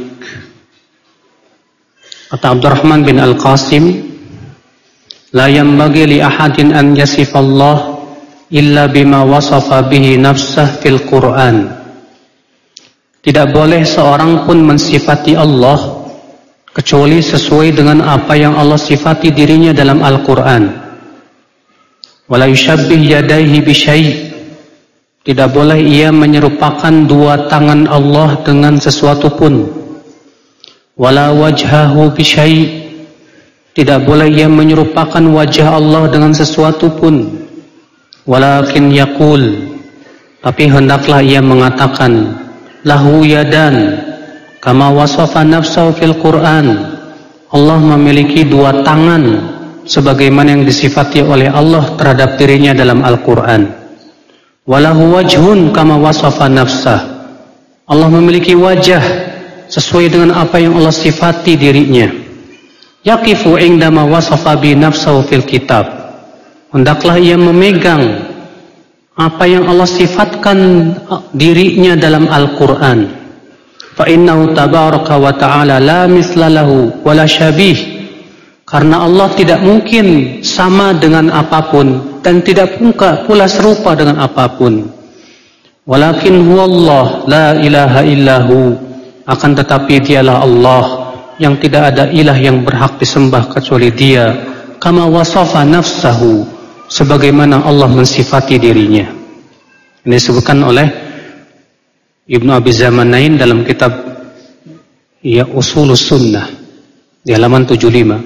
Kata Abdurrahman bin Al-Qasim, la yanbaghi li ahadin an yasifa Allah illa bima wasafa bihi nafsah fil Qur'an. Tidak boleh seorang pun mensifati Allah kecuali sesuai dengan apa yang Allah sifati dirinya dalam Al-Quran. Wala yushabbih yadaihi bisyai'. Tidak boleh ia menyerupakan dua tangan Allah dengan sesuatu pun. Wala wajhahu bisyai'. Tidak boleh ia menyerupakan wajah Allah dengan sesuatu pun. Walakin yaqul. Tapi hendaklah ia mengatakan lahu yadan kama wasafa nafsahu fil Qur'an. Allah memiliki dua tangan sebagaimana yang disifati oleh Allah terhadap dirinya dalam Al-Qur'an. Walahu wajhun kama wasafa nafsah. Allah memiliki wajah sesuai dengan apa yang Allah sifati dirinya. Yaqifu indama wasafa bi nafsahu fil kitab. Hendaklah ia memegang apa yang Allah sifatkan dirinya dalam Al-Qur'an. Fa innahu tabaraka wa ta'ala la mithla lahu wa la syabih. Karena Allah tidak mungkin sama dengan apapun dan tidak pula serupa dengan apapun. Walakin huwallah la ilaha illahu. Akan tetapi dialah Allah yang tidak ada ilah yang berhak disembah kecuali Dia. Kama wasafa nafsahu, sebagaimana Allah mensifati dirinya. Ini disebutkan oleh Ibnu Abi Zamanain dalam kitab ya Ushulus Sunnah di halaman 75.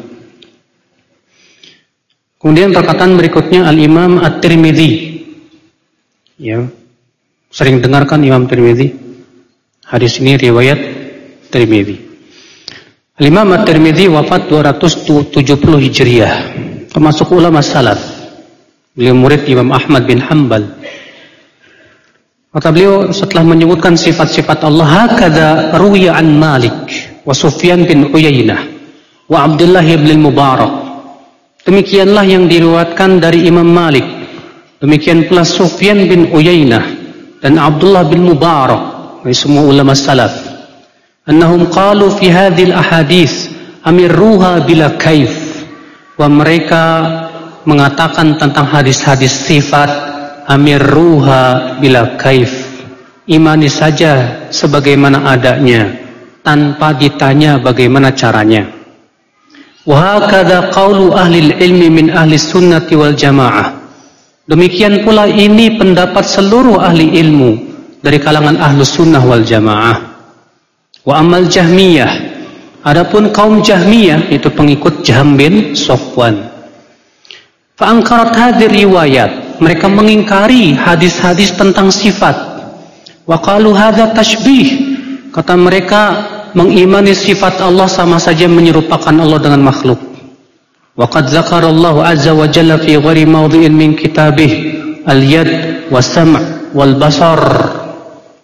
Kemudian perkataan berikutnya Al-Imam At-Tirmidzi. Ya, sering dengarkan Imam Tirmidzi. Hadis ini riwayat Tirmidzi. Al-Imam At-Tirmidzi wafat 270 Hijriah, termasuk ulama salaf. Beliau murid Imam Ahmad bin Hanbal. Kata beliau setelah menyebutkan sifat-sifat Allah, hakadha ruwiya an Malik wa Sufyan bin Uyainah wa Abdullah bin Mubarak. Demikianlah yang diriwayatkan dari Imam Malik. Demikian pula Sufyan bin Uyainah dan Abdullah bin Mubarak, semua ulama salaf. Annahum qalu fi hadhil ahadits amirruha bila kaif. Wa mereka mengatakan tentang hadis-hadis sifat amirruha bila kaif. Imani saja sebagaimana adanya tanpa ditanya bagaimana caranya. Wa hakadha qaulu ahli ilmi min ahli sunnati wal jamaah. Demikian pula ini pendapat seluruh ahli ilmu dari kalangan ahlu sunnah wal jamaah. Wa amal Jahmiyah, adapun kaum Jahmiyah itu pengikut Jahm bin Safwan. Fa ankarat hadhir riwayat, mereka mengingkari hadis-hadis tentang sifat. Wa qalu hadza tashbih, kata mereka mengimani sifat Allah sama saja menyerupakan Allah dengan makhluk. Wa qad dzakara Allah azza wa jalla fi ghairi mawdhi'in min kitabih al-yad was-sam' wal basar.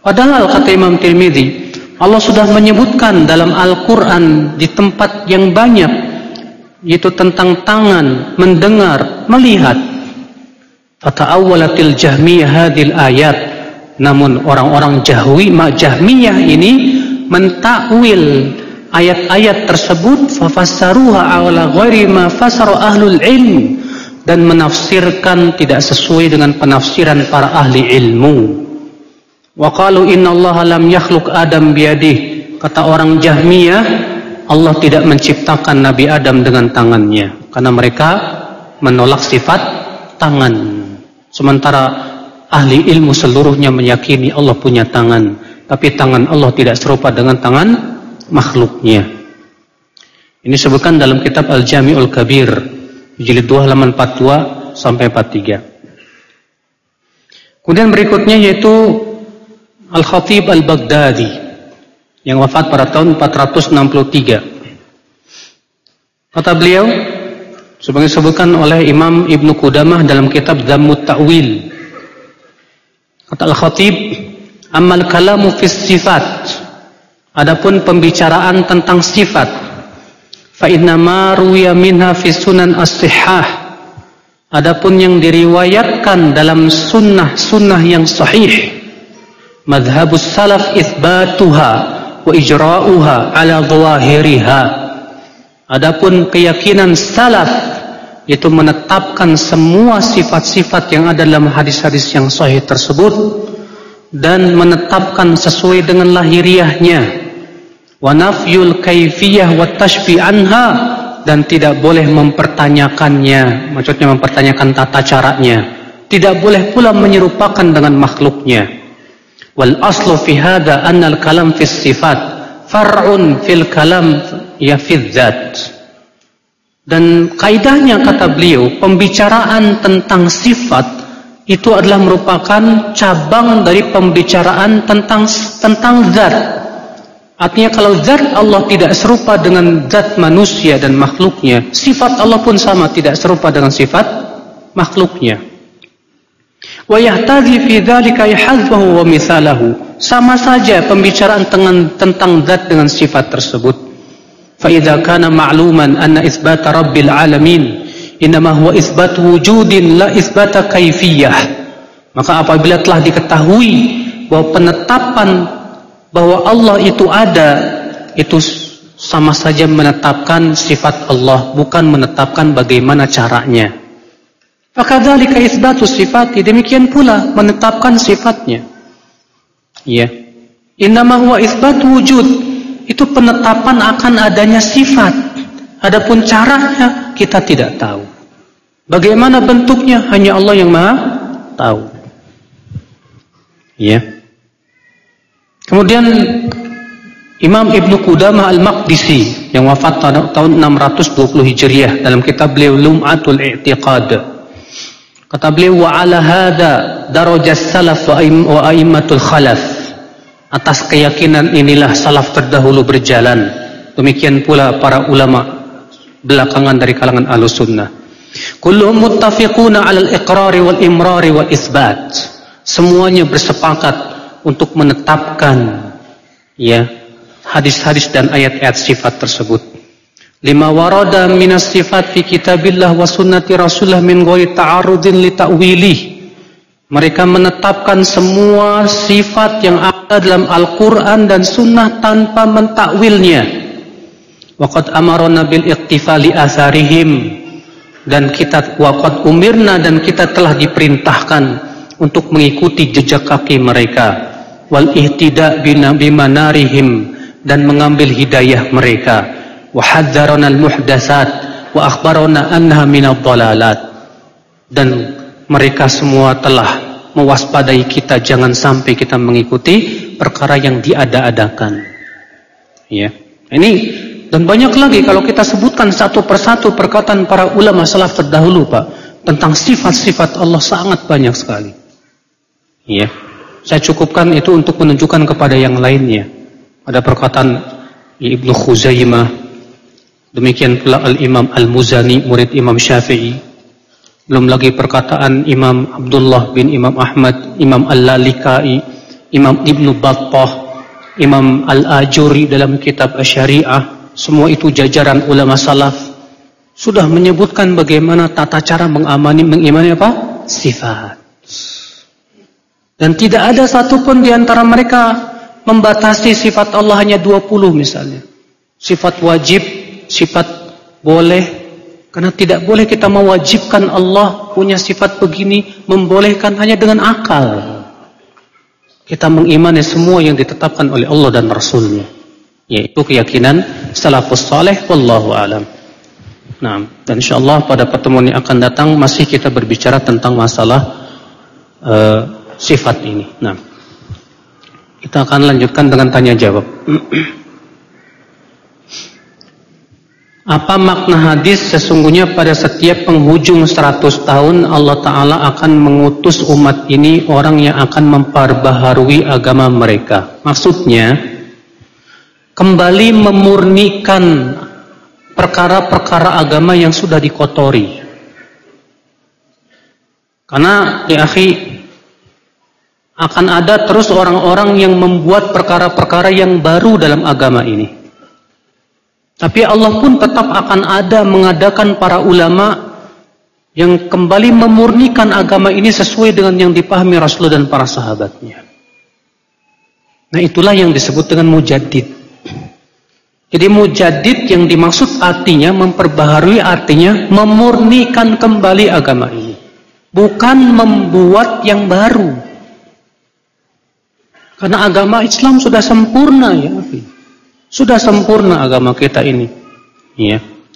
Padahal kata Imam Tirmidzi, Allah sudah menyebutkan dalam Al-Quran di tempat yang banyak, yaitu tentang tangan, mendengar, melihat. Fata'awwalatil Jahmiyah hadil ayat. Namun orang-orang Jahmiyah ini mentakwil ayat-ayat tersebut, fafassaruha ala ghairi ma fassara ahlul ilm, dan menafsirkan tidak sesuai dengan penafsiran para ahli ilmu. Wa qalu innallaha lam yakhluq Adam biyadihi. Kata orang Jahmiyah, Allah tidak menciptakan Nabi Adam dengan tangannya, karena mereka menolak sifat tangan. Sementara ahli ilmu seluruhnya meyakini Allah punya tangan, tapi tangan Allah tidak serupa dengan tangan makhluknya. Ini disebutkan dalam kitab Al-Jami'ul Kabir, jilid 2 halaman 42 sampai 43. Kemudian berikutnya yaitu Al-Khatib Al-Baghdadi yang wafat pada tahun 463. Kata beliau, sebagai disebutkan oleh Imam Ibnu Qudamah dalam kitab Dhammut Ta'wil. Kata Al-Khatib, amal kalamu fis sifat, adapun pembicaraan tentang sifat, fa inna ma ruwiya minha fi sunan as-sihah, adapun yang diriwayatkan dalam sunnah yang sahih, madhabus salaf itsbatuha wa ijra'uha ala dhawahiriha, adapun keyakinan salaf yaitu menetapkan semua sifat-sifat yang ada dalam hadis-hadis yang sahih tersebut dan menetapkan sesuai dengan lahiriahnya, wa nafyul kaifiyah wa tashbih anha, dan tidak boleh mempertanyakannya, maksudnya mempertanyakan tata caranya, tidak boleh pula menyerupakan dengan makhluknya. Wal aslu fi hadha anna al-kalam fi sifat far'un fil kalam ya fi dzat. Dan kaidahnya kata beliau, pembicaraan tentang sifat itu adalah merupakan cabang dari pembicaraan tentang zat. Artinya kalau zat Allah tidak serupa dengan zat manusia dan makhluknya, sifat Allah pun sama tidak serupa dengan sifat makhluknya. Wa yahtazi fi dzalika yahadzahu wa mithalahu. Sama saja pembicaraan tentang zat dengan sifat tersebut. Fa idza kana ma'luman anna itsbata rabbil alamin inma huwa itsbat wujudin la itsbata kaifiyah. Maka apabila telah diketahui bahwa penetapan bahwa Allah itu ada, itu sama saja menetapkan sifat Allah, bukan menetapkan bagaimana caranya. Fakadzalika itsbatu sifati, demikian pula menetapkan sifatnya. Ya. Innama huwa itsbatu wujud, itu penetapan akan adanya sifat. Adapun caranya kita tidak tahu. Bagaimana bentuknya hanya Allah yang Maha tahu. Ya. Kemudian Imam Ibnu Qudamah Al-Maqdisi yang wafat tahun 620 Hijriah dalam kitab beliau Lum'atul I'tiqad. Kata beliau, wa ala hadza darajas salaf wa a'immatul khalaf. Atas keyakinan inilah salaf terdahulu berjalan. Demikian pula para ulama belakangan dari kalangan Ahlussunnah. Kulluhum muttafiquna 'alal iqrari wal imrari wal isbat. Semuanya bersepakat untuk menetapkan ya hadis-hadis dan ayat-ayat sifat tersebut. Lima warada minas sifat fi kitabillah wa sunnati rasulullah min ghairi ta'arudin li ta'wilih. Mereka menetapkan semua sifat yang ada dalam Al-Quran dan sunnah tanpa mentakwilnya. Wa qad amarna bil iqtifa li atharihim, dan kita waqad umirna, dan kita telah diperintahkan untuk mengikuti jejak kaki mereka, wal ihtida bimanarihim, dan mengambil hidayah mereka. Wa hadzarana al-muhdatsat wa akhbarana annaha minadh dhalalat, dan mereka semua telah mewaspadai kita jangan sampai kita mengikuti perkara yang diada-adakan. Ya. Ini dan banyak lagi kalau kita sebutkan satu persatu perkataan para ulama salaf terdahulu, Pak, tentang sifat-sifat Allah sangat banyak sekali. Ya. Saya cukupkan itu untuk menunjukkan kepada yang lainnya. Ada perkataan Ibnu Khuzaimah, demikian pula Al-Imam Al-Muzani, murid Imam Syafi'i. Belum lagi perkataan Imam Abdullah bin Imam Ahmad, Imam Al-Lalikai, Imam Ibnu Battah, Imam Al-Ajuri dalam kitab Asy-Syariah, semua itu jajaran ulama salaf sudah menyebutkan bagaimana tata cara mengimani apa? Sifat. Dan tidak ada satupun di antara mereka membatasi sifat Allah hanya 20 misalnya. Sifat wajib, sifat boleh. Karena tidak boleh kita mewajibkan Allah punya sifat begini, membolehkan hanya dengan akal. Kita mengimani semua yang ditetapkan oleh Allah dan Rasulnya. Yaitu keyakinan salafus saleh, wallahu a'lam. Nah, dan insyaallah pada pertemuan yang akan datang masih kita berbicara tentang masalah sifat ini. Nah, kita akan lanjutkan dengan tanya jawab. Apa makna hadis sesungguhnya pada setiap penghujung 100 tahun Allah Ta'ala akan mengutus umat ini orang yang akan memperbaharui agama mereka? Maksudnya, kembali memurnikan perkara-perkara agama yang sudah dikotori. Karena ya akhi, akan ada terus orang-orang yang membuat perkara-perkara yang baru dalam agama ini. Tapi Allah pun tetap akan ada mengadakan para ulama yang kembali memurnikan agama ini sesuai dengan yang dipahami Rasulullah dan para sahabatnya. Nah, itulah yang disebut dengan mujaddid. Jadi mujaddid yang dimaksud artinya memperbaharui, artinya memurnikan kembali agama ini. Bukan membuat yang baru. Karena agama Islam sudah sempurna ya. Sudah sempurna agama kita ini. Ya.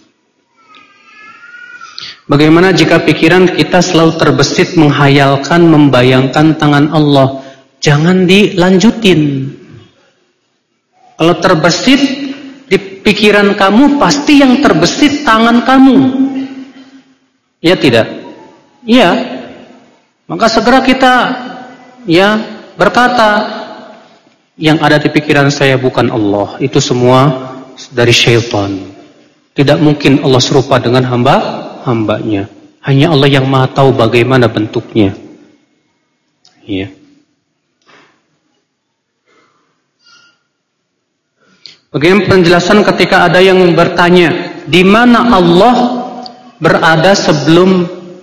Bagaimana jika pikiran kita selalu terbesit menghayalkan, membayangkan tangan Allah? Jangan dilanjutin. Kalau terbesit di pikiran kamu, pasti yang terbesit tangan kamu. Ya tidak? Iya. Maka segera kita ya berkata, yang ada di pikiran saya bukan Allah, itu semua dari syaitan. Tidak mungkin Allah serupa dengan hambanya. Hanya Allah yang Maha tahu bagaimana bentuknya. Ya. Bagaimana penjelasan ketika ada yang bertanya, di mana Allah berada sebelum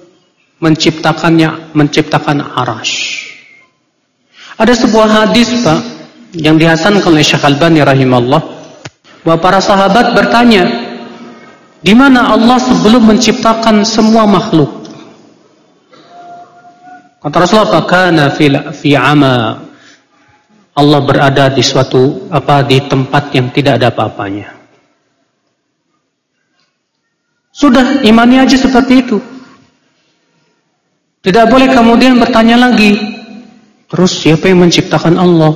menciptakan Arasy? Ada sebuah hadis, Pak, yang dihasankan oleh Syekh Albani rahimahullah, bahwa para sahabat bertanya, di mana Allah sebelum menciptakan semua makhluk? Kata Rasulullah, kana fi ama. Allah berada di di tempat yang tidak ada apa-apanya. Sudah, imani aja seperti itu. Tidak boleh kemudian bertanya lagi, terus siapa yang menciptakan Allah?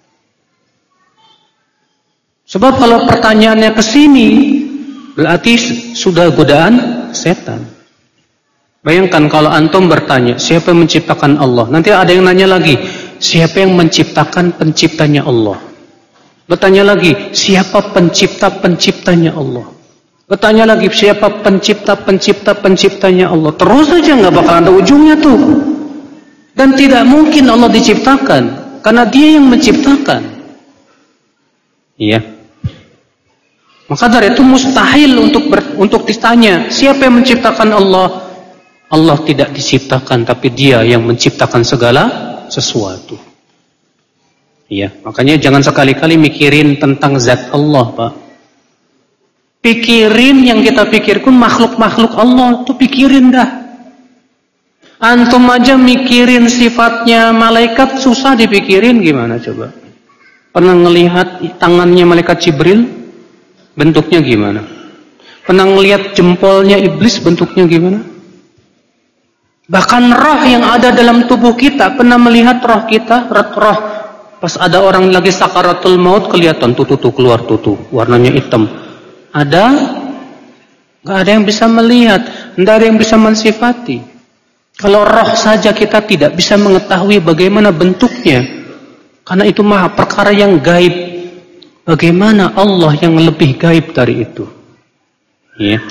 Sebab kalau pertanyaannya ke sini, berarti sudah godaan setan. Bayangkan kalau antum bertanya, siapa yang menciptakan Allah? Nanti ada yang nanya lagi, siapa yang menciptakan penciptanya Allah? Bertanya lagi, siapa penciptanya Allah? Bertanya lagi, siapa penciptanya Allah? Terus saja nggak bakal ada ujungnya tuh. Dan tidak mungkin Allah diciptakan, karena Dia yang menciptakan. Iya. Maka dari itu mustahil untuk ditanya, siapa yang menciptakan Allah? Allah tidak diciptakan, tapi Dia yang menciptakan segala sesuatu. Iya, makanya jangan sekali-kali mikirin tentang zat Allah, Pak. Pikirin yang kita pikirkan makhluk-makhluk Allah, itu pikirin dah. Antum aja mikirin sifatnya malaikat susah dipikirin, gimana coba? Pernah ngelihat tangannya malaikat Jibril? Bentuknya gimana? Pernah ngelihat jempolnya iblis, bentuknya gimana? Bahkan roh yang ada dalam tubuh kita, pernah melihat roh kita, roh pas ada orang lagi sakaratul maut kelihatan tutu keluar tutu, warnanya hitam. Ada? Gak ada yang bisa melihat, tidak ada yang bisa mensifati. Kalau roh saja kita tidak bisa mengetahui bagaimana bentuknya, karena itu maha perkara yang gaib. Bagaimana Allah yang lebih gaib dari itu? Ya.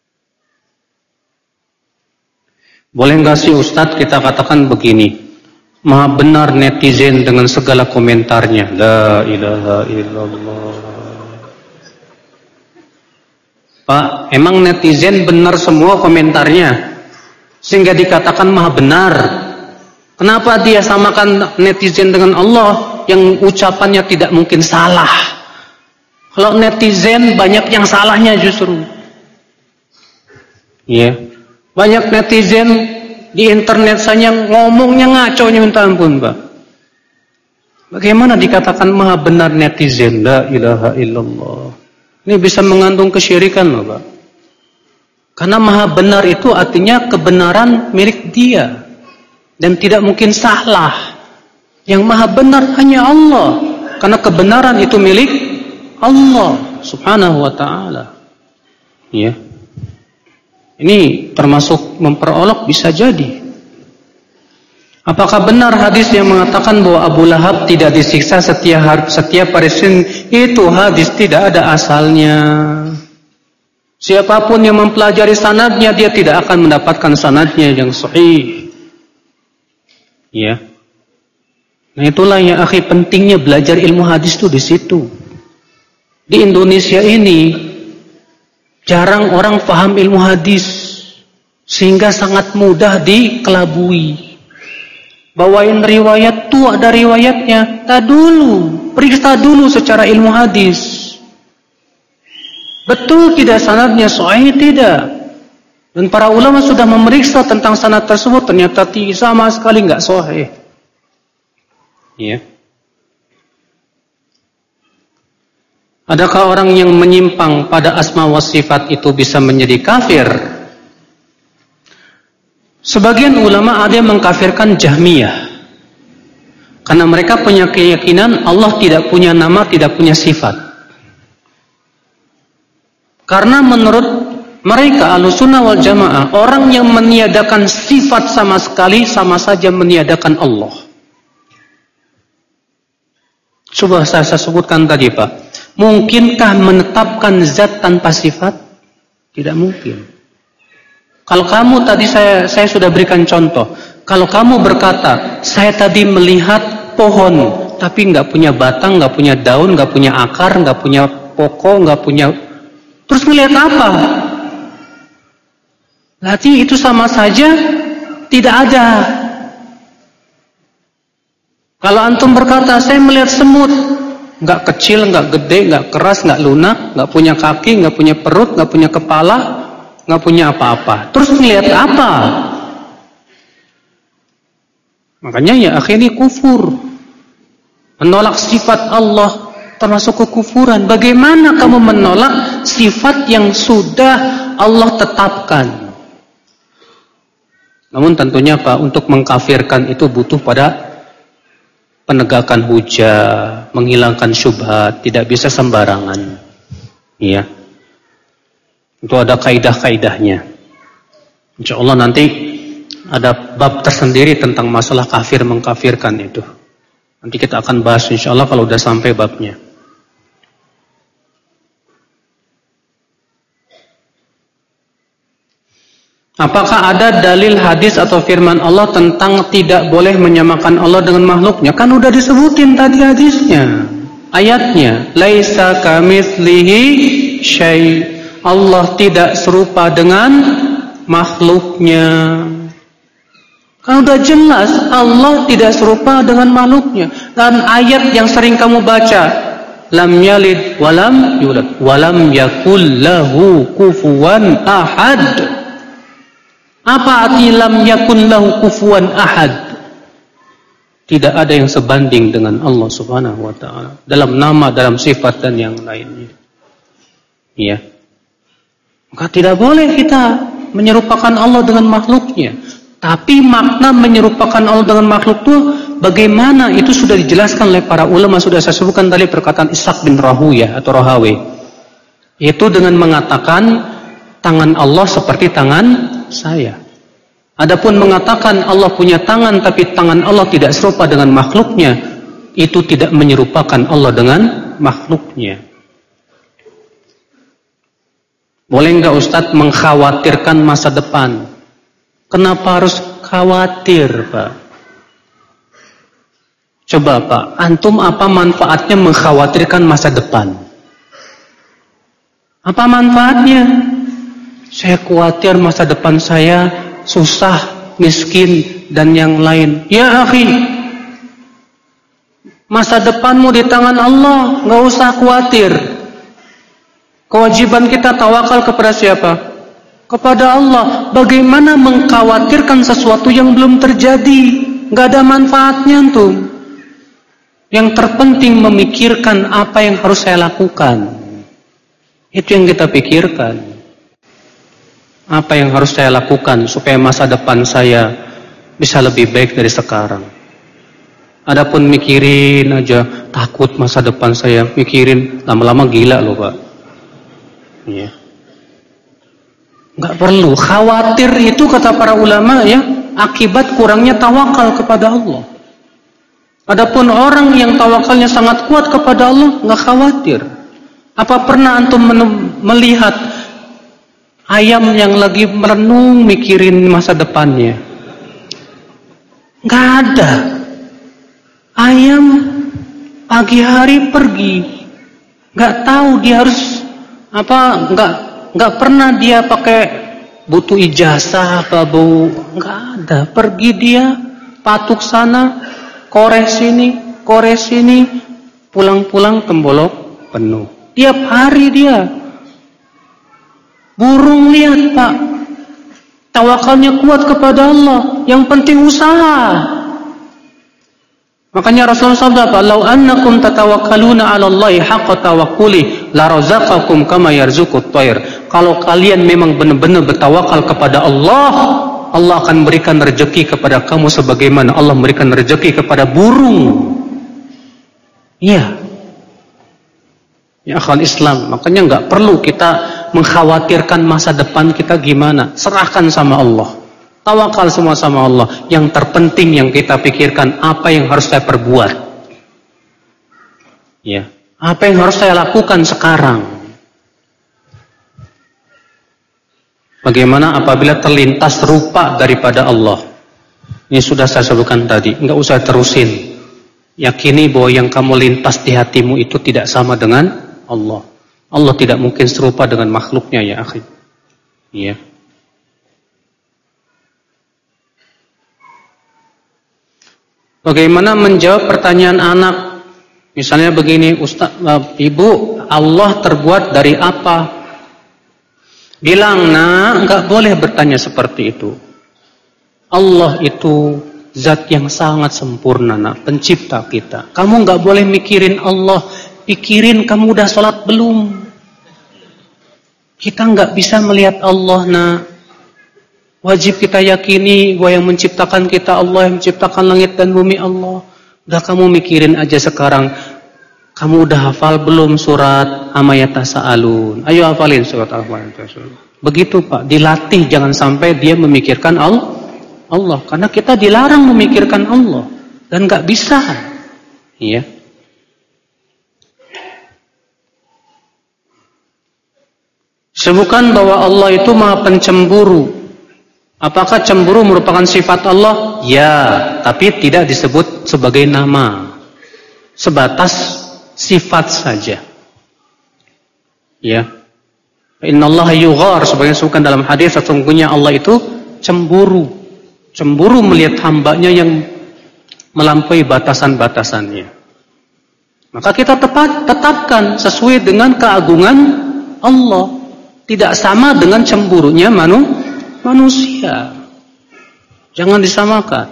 Boleh nggak sih Ustadz kita katakan begini, Maha benar netizen dengan segala komentarnya. La ilaha illallah. Pak, emang netizen benar semua komentarnya sehingga dikatakan maha benar? Kenapa dia samakan netizen dengan Allah yang ucapannya tidak mungkin salah? Kalau netizen banyak yang salahnya justru. Ya, banyak netizen di internet saja ngomongnya ngaconya minta ampun, Pak. Bagaimana dikatakan maha benar netizen? La ilaha illallah. Ini bisa mengandung kesyirikan loh, Pak. Karena maha benar itu artinya kebenaran milik dia dan tidak mungkin salah. Yang maha benar hanya Allah, karena kebenaran itu milik Allah Subhanahu wa taala. Ya. Ini termasuk memperolok bisa jadi. Apakah benar hadis yang mengatakan bahwa Abu Lahab tidak disiksa setiap hari Senin? Itu hadis tidak ada asalnya. Siapapun yang mempelajari sanadnya, dia tidak akan mendapatkan sanadnya yang sahih. Ya. Nah itulah yang akhi pentingnya belajar ilmu hadis itu di situ. Di Indonesia ini jarang orang paham ilmu hadis sehingga sangat mudah dikelabui. Bawain riwayat tuh ada riwayatnya. Periksa dulu secara ilmu hadis. Betul tidak sanadnya sahih tidak? Dan para ulama sudah memeriksa tentang sanad tersebut, ternyata sama sekali enggak sahih. Ya. Adakah orang yang menyimpang pada asma wa sifat itu bisa menjadi kafir? Sebagian ulama ada yang mengkafirkan Jahmiyah. Karena mereka punya keyakinan Allah tidak punya nama, tidak punya sifat. Karena menurut mereka Ahlussunnah wal Jamaah, orang yang meniadakan sifat sama sekali sama saja meniadakan Allah. Coba saya sebutkan tadi, Pak. Mungkinkah menetapkan zat tanpa sifat? Tidak mungkin. Kalau kamu tadi saya sudah berikan contoh. Kalau kamu berkata, saya tadi melihat pohon, tapi nggak punya batang, nggak punya daun, nggak punya akar, nggak punya pokok, nggak punya. Terus melihat apa? Berarti itu sama saja tidak ada. Kalau antum berkata, saya melihat semut, nggak kecil, nggak gede, nggak keras, nggak lunak, nggak punya kaki, nggak punya perut, nggak punya kepala, nggak punya apa-apa. Terus melihat apa? Makanya ya akhirnya kufur. Menolak sifat Allah termasuk kekufuran. Bagaimana kamu menolak sifat yang sudah Allah tetapkan? Namun tentunya Pak, untuk mengkafirkan itu butuh pada penegakan hujah, menghilangkan syubhat, tidak bisa sembarangan. Iya. Itu ada kaidah-kaidahnya. Insya Allah nanti ada bab tersendiri tentang masalah kafir mengkafirkan itu. Nanti kita akan bahas insya Allah kalau udah sampai babnya. Apakah ada dalil hadis atau firman Allah tentang tidak boleh menyamakan Allah dengan makhluknya? Kan udah disebutin tadi hadisnya, ayatnya. Laisa kamitslihi syai'. Allah tidak serupa dengan makhluknya. Kan udah jelas Allah tidak serupa dengan makhluknya. Dan ayat yang sering kamu baca, lam yalid walam yulad walam yakul lahu kufuwan ahad. Apa arti lam yakun lahu kufuwan ahad? Tidak ada yang sebanding dengan Allah Subhanahu wa taala dalam nama, dalam sifat dan yang lainnya. Iya. Maka tidak boleh kita menyerupakan Allah dengan makhluknya. Tapi makna menyerupakan Allah dengan makhluk itu bagaimana? Itu sudah dijelaskan oleh para ulama, sudah saya sebutkan tadi perkataan Ishaq bin Rahuyah atau Rahawi. Itu dengan mengatakan tangan Allah seperti tangan saya. Adapun mengatakan Allah punya tangan tapi tangan Allah tidak serupa dengan makhluknya, itu tidak menyerupakan Allah dengan makhluknya. Boleh enggak Ustadz mengkhawatirkan masa depan? Kenapa harus khawatir, Pak? Coba Pak, antum apa manfaatnya mengkhawatirkan masa depan? Apa manfaatnya? Saya khawatir masa depan saya susah, miskin, dan yang lain. Ya akhi, masa depanmu di tangan Allah, nggak usah khawatir. Kewajiban kita tawakal kepada siapa? Kepada Allah. Bagaimana mengkhawatirkan sesuatu yang belum terjadi? Nggak ada manfaatnya tuh. Yang terpenting memikirkan apa yang harus saya lakukan. Itu yang kita pikirkan. Apa yang harus saya lakukan supaya masa depan saya bisa lebih baik dari sekarang. Adapun mikirin aja, takut masa depan saya, mikirin lama-lama gila loh Pak. Iya. Nggak perlu khawatir, itu kata para ulama ya, akibat kurangnya tawakal kepada Allah. Adapun orang yang tawakalnya sangat kuat kepada Allah, nggak khawatir. Apa pernah antum melihat ayam yang lagi merenung mikirin masa depannya? Nggak ada. Ayam pagi hari pergi, nggak tahu dia harus apa, nggak pernah dia pakai butuh ijazah apa bu, nggak ada. Pergi dia patuk sana, kores sini, pulang-pulang tembolok penuh. Tiap hari dia. Burung lihat Pak, tawakalnya kuat kepada Allah. Yang penting usaha. Makanya Rasulullah SAW, "Lau annakum tatawakkaluna 'ala Allahi haqqa tawakkuli, la razaqakum kama yarzuqut thair." Kalau kalian memang benar-benar bertawakal kepada Allah, Allah akan berikan rezeki kepada kamu sebagaimana Allah memberikan rezeki kepada burung. Iya. Ya akhwal Islam, makanya enggak perlu kita mengkhawatirkan masa depan kita gimana. Serahkan sama Allah. Tawakal semua sama Allah. Yang terpenting yang kita pikirkan, apa yang harus saya perbuat? Ya, apa yang harus saya lakukan sekarang? Bagaimana apabila terlintas rupa daripada Allah? Ini sudah saya sebutkan tadi, enggak usah terusin. Yakini bahwa yang kamu lintas di hatimu itu tidak sama dengan Allah. Allah tidak mungkin serupa dengan makhluknya ya akhi. Iya. Bagaimana menjawab pertanyaan anak? Misalnya begini, Ustaz, Ibu, Allah terbuat dari apa? Bilang, nah, enggak boleh bertanya seperti itu. Allah itu zat yang sangat sempurna, nak, pencipta kita. Kamu enggak boleh mikirin Allah, pikirin kamu udah sholat belum. Kita enggak bisa melihat Allah, nak. Wajib kita yakini bahwa yang menciptakan kita Allah, yang menciptakan langit dan bumi Allah. Udah kamu mikirin aja sekarang. Kamu udah hafal belum surat Amma Yatasaalun? Ayo hafalin surat Amma Yatasaalun. Begitu Pak, dilatih jangan sampai dia memikirkan Allah. Karena kita dilarang memikirkan Allah. Dan gak bisa. Iya. Sebutkan bahwa Allah itu Maha Pencemburu. Apakah cemburu merupakan sifat Allah? Ya, tapi tidak disebut sebagai nama. Sebatas sifat saja. Ya. Innallaha yughar, sebagian disebutkan dalam hadis, sesungguhnya Allah itu cemburu. Cemburu melihat hambanya yang melampaui batasan-batasannya. Maka kita tetapkan sesuai dengan keagungan Allah. Tidak sama dengan cemburunya manusia. Jangan disamakan.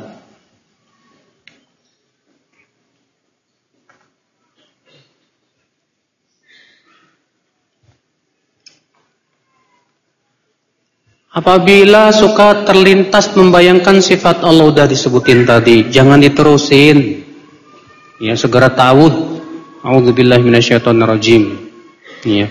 Apabila suka terlintas membayangkan sifat Allah udah disebutin tadi, jangan diterusin. Ya, segera tahu. A'udzubillahi minasyaitonirrajim. Ya.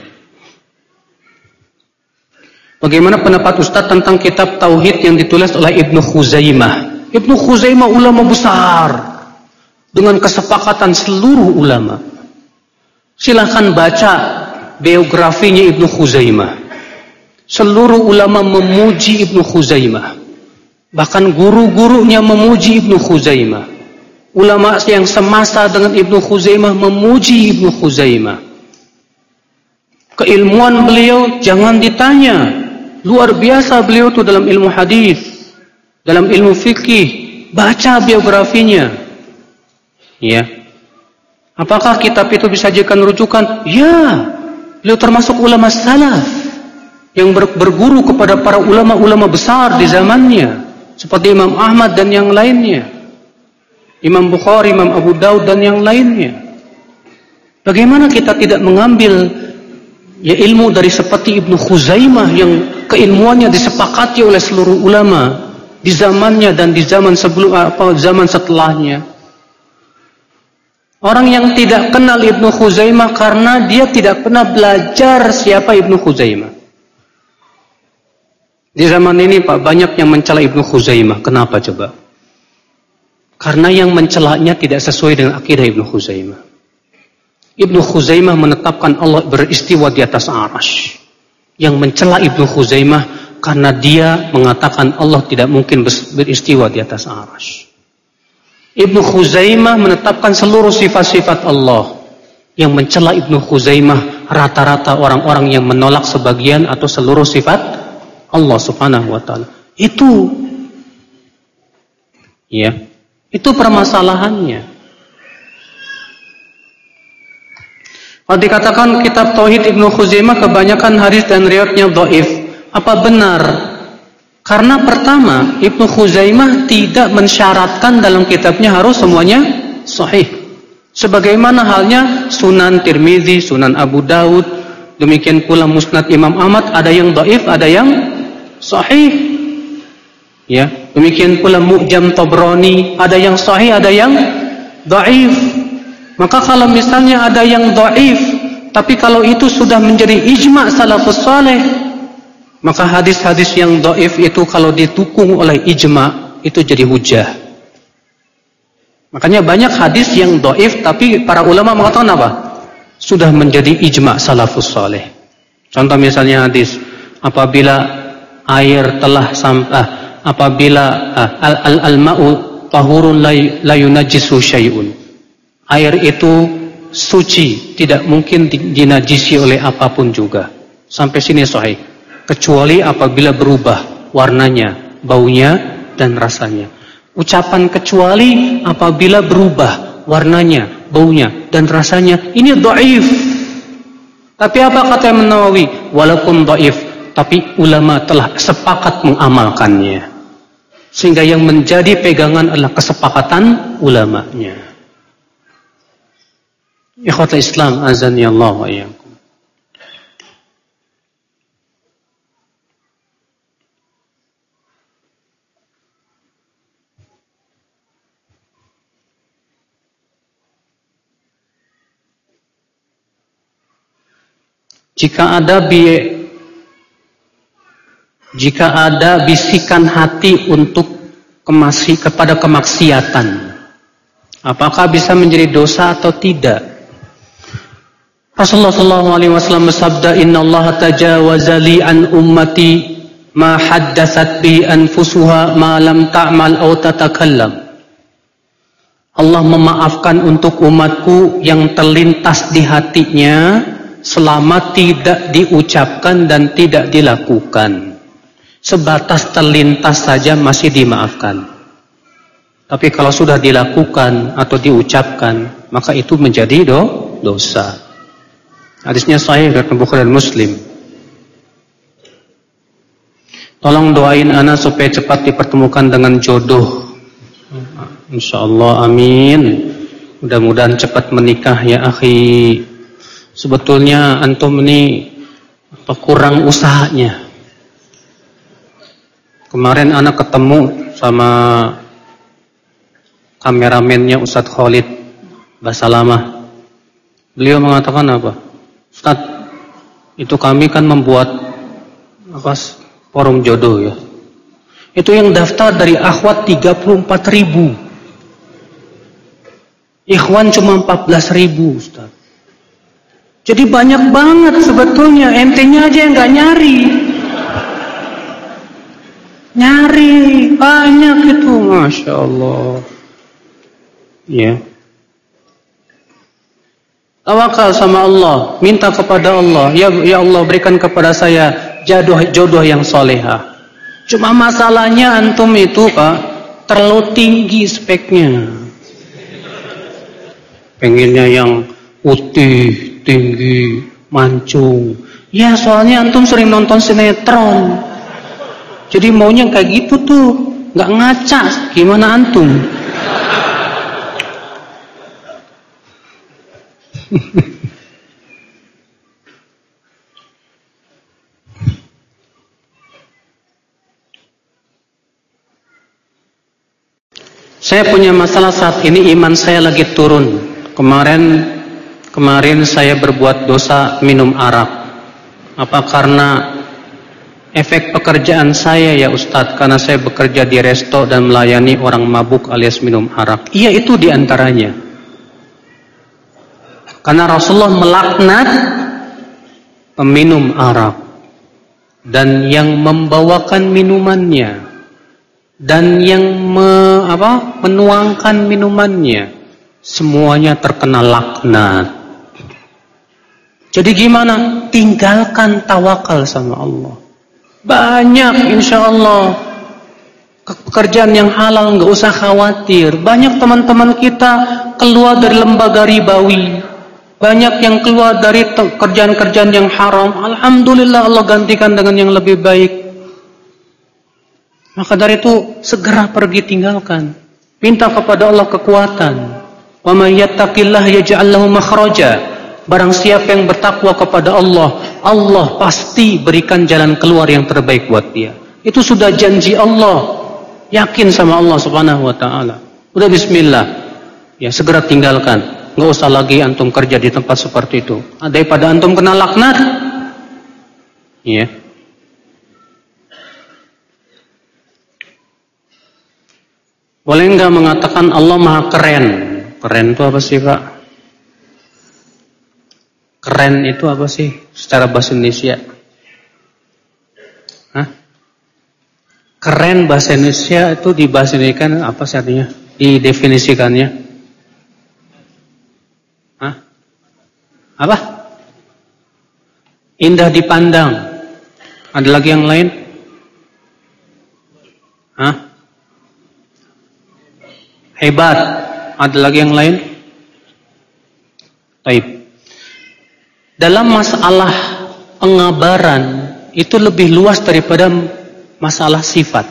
Bagaimana pendapat Ustaz tentang kitab Tauhid yang ditulis oleh Ibnu Khuzaimah? Ibnu Khuzaimah ulama besar dengan kesepakatan seluruh ulama. Silahkan baca biografinya Ibnu Khuzaimah. Seluruh ulama memuji Ibnu Khuzaimah. Bahkan guru-gurunya memuji Ibnu Khuzaimah. Ulama yang semasa dengan Ibnu Khuzaimah memuji Ibnu Khuzaimah. Keilmuan beliau jangan ditanya. Luar biasa beliau itu dalam ilmu hadis, dalam ilmu fikih. Baca biografinya. Ya. Apakah kitab itu bisa dijadikan rujukan? Ya. Beliau termasuk ulama salaf yang berguru kepada para ulama-ulama besar di zamannya, seperti Imam Ahmad dan yang lainnya, Imam Bukhari, Imam Abu Daud dan yang lainnya. Bagaimana kita tidak mengambil ilmu dari seperti Ibnu Khuzaimah yang keilmuannya disepakati oleh seluruh ulama di zamannya dan di zaman zaman setelahnya. Orang yang tidak kenal Ibnu Khuzaimah karena dia tidak pernah belajar siapa Ibnu Khuzaimah. Di zaman ini Pak, banyak yang mencela Ibnu Khuzaimah. Kenapa coba? Karena yang mencelanya tidak sesuai dengan akidah Ibnu Khuzaimah. Ibnu Khuzaimah menetapkan Allah beristiwa di atas arasy. Yang mencela Ibnu Khuzaimah karena dia mengatakan Allah tidak mungkin beristiwa di atas arasy. Ibnu Khuzaimah menetapkan seluruh sifat-sifat Allah. Yang mencela Ibnu Khuzaimah rata-rata orang-orang yang menolak sebagian atau seluruh sifat Allah Subhanahu wa taala. Itu permasalahannya. Kalau dikatakan kitab Tauhid Ibnu Khuzaimah kebanyakan hadis dan riwayatnya dhaif, apa benar? Karena pertama, Ibnu Khuzaimah tidak mensyaratkan dalam kitabnya harus semuanya sahih. Sebagaimana halnya Sunan Tirmizi, Sunan Abu Daud, demikian pula Musnad Imam Ahmad, ada yang dhaif, ada yang sahih. Ya, demikian pula Mu'jam Tabrani, ada yang sahih, ada yang dhaif. Maka kalau misalnya ada yang dhaif, tapi kalau itu sudah menjadi ijma' salafus saleh, maka hadis-hadis yang dhaif itu kalau didukung oleh ijma' itu jadi hujah. Makanya banyak hadis yang dhaif tapi para ulama mengatakan apa? Sudah menjadi ijma' salafus saleh. Contoh misalnya hadis, apabila air telah apabila al-ma'u tahurun la yunajjisu syai'un. Air itu suci, tidak mungkin dinajisi oleh apapun juga. Sampai sini sahih. Kecuali apabila berubah warnanya, baunya dan rasanya. Ucapan kecuali apabila berubah warnanya, baunya dan rasanya, ini dhaif. Tapi apa kata Imam Nawawi? Walaupun dhaif, tapi ulama telah sepakat mengamalkannya. Sehingga yang menjadi pegangan adalah kesepakatan ulamanya. Ikhwatul Islam, azani Allah wa iyyakum. Jika ada bisikan hati untuk kepada kemaksiatan, apakah bisa menjadi dosa atau tidak? Rasulullah SAW bersabda, Inna Allah tajawaza li an ummati ma haddatsat bi anfusuha ma lam ta'mal aw tatakallam. Allah memaafkan untuk umatku yang terlintas di hatinya selama tidak diucapkan dan tidak dilakukan. Sebatas terlintas saja masih dimaafkan. Tapi kalau sudah dilakukan atau diucapkan, maka itu menjadi dosa. Hadisnya sahih dari Bukhari dan Muslim. Tolong doain ana supaya cepat dipertemukan dengan jodoh. Insyaallah, amin. Mudah-mudahan cepat menikah ya akhi. Sebetulnya antum ini kurang usahanya. Kemarin anak ketemu sama kameramennya Ustadz Khalid Basalamah. Beliau mengatakan apa? Ustadz, itu kami kan membuat forum jodoh ya. Itu yang daftar dari akhwat 34.000. Ikhwan cuma 14.000 Ustaz. Jadi banyak banget sebetulnya, ente-nya aja yang gak nyari. Nyari banyak itu, Masya Allah. Ya. Tawakal sama Allah, minta kepada Allah, ya Allah berikan kepada saya jodoh yang solehah. Cuma masalahnya antum itu Pak, terlalu tinggi speknya. Pengennya yang putih, tinggi, mancung. Ya soalnya antum sering nonton sinetron. Jadi maunya kayak gitu tuh, nggak ngaca. Gimana antum? Saya punya masalah saat ini, iman saya lagi turun. Kemarin saya berbuat dosa minum arak. Apa karena efek pekerjaan saya ya Ustadz? Karena saya bekerja di resto dan melayani orang mabuk alias minum arak. Iya, itu diantaranya. Karena Rasulullah melaknat peminum arak dan yang membawakan minumannya dan yang menuangkan minumannya, semuanya terkena laknat. Jadi gimana? Tinggalkan tawakal sama Allah. Banyak insya Allah pekerjaan yang halal, nggak usah khawatir. Banyak teman-teman kita keluar dari lembaga ribawi. Banyak yang keluar dari kerjaan-kerjaan yang haram. Alhamdulillah Allah gantikan dengan yang lebih baik. Maka dari itu segera pergi tinggalkan. Minta kepada Allah kekuatan. Wa may yattaqillah yaj'al lahu makhraja. Barang siapa yang bertakwa kepada Allah, Allah pasti berikan jalan keluar yang terbaik buat dia. Itu sudah janji Allah. Yakin sama Allah Subhanahu wa taala. Udah bismillah. Ya segera tinggalkan. Nggak usah lagi antum kerja di tempat seperti itu. Daripada antum kena laknat. Ya. Boleh nggak mengatakan Allah Maha keren? Keren itu apa sih Pak? Keren itu apa sih secara bahasa Indonesia? Hah? Keren bahasa Indonesia itu di bahasa Indonesia apa sih artinya? Didefinisikannya? Hah? Apa? Indah dipandang. Ada lagi yang lain? Hah? Hebat. Ada lagi yang lain? Baik. Dalam masalah pengabaran itu lebih luas daripada masalah sifat.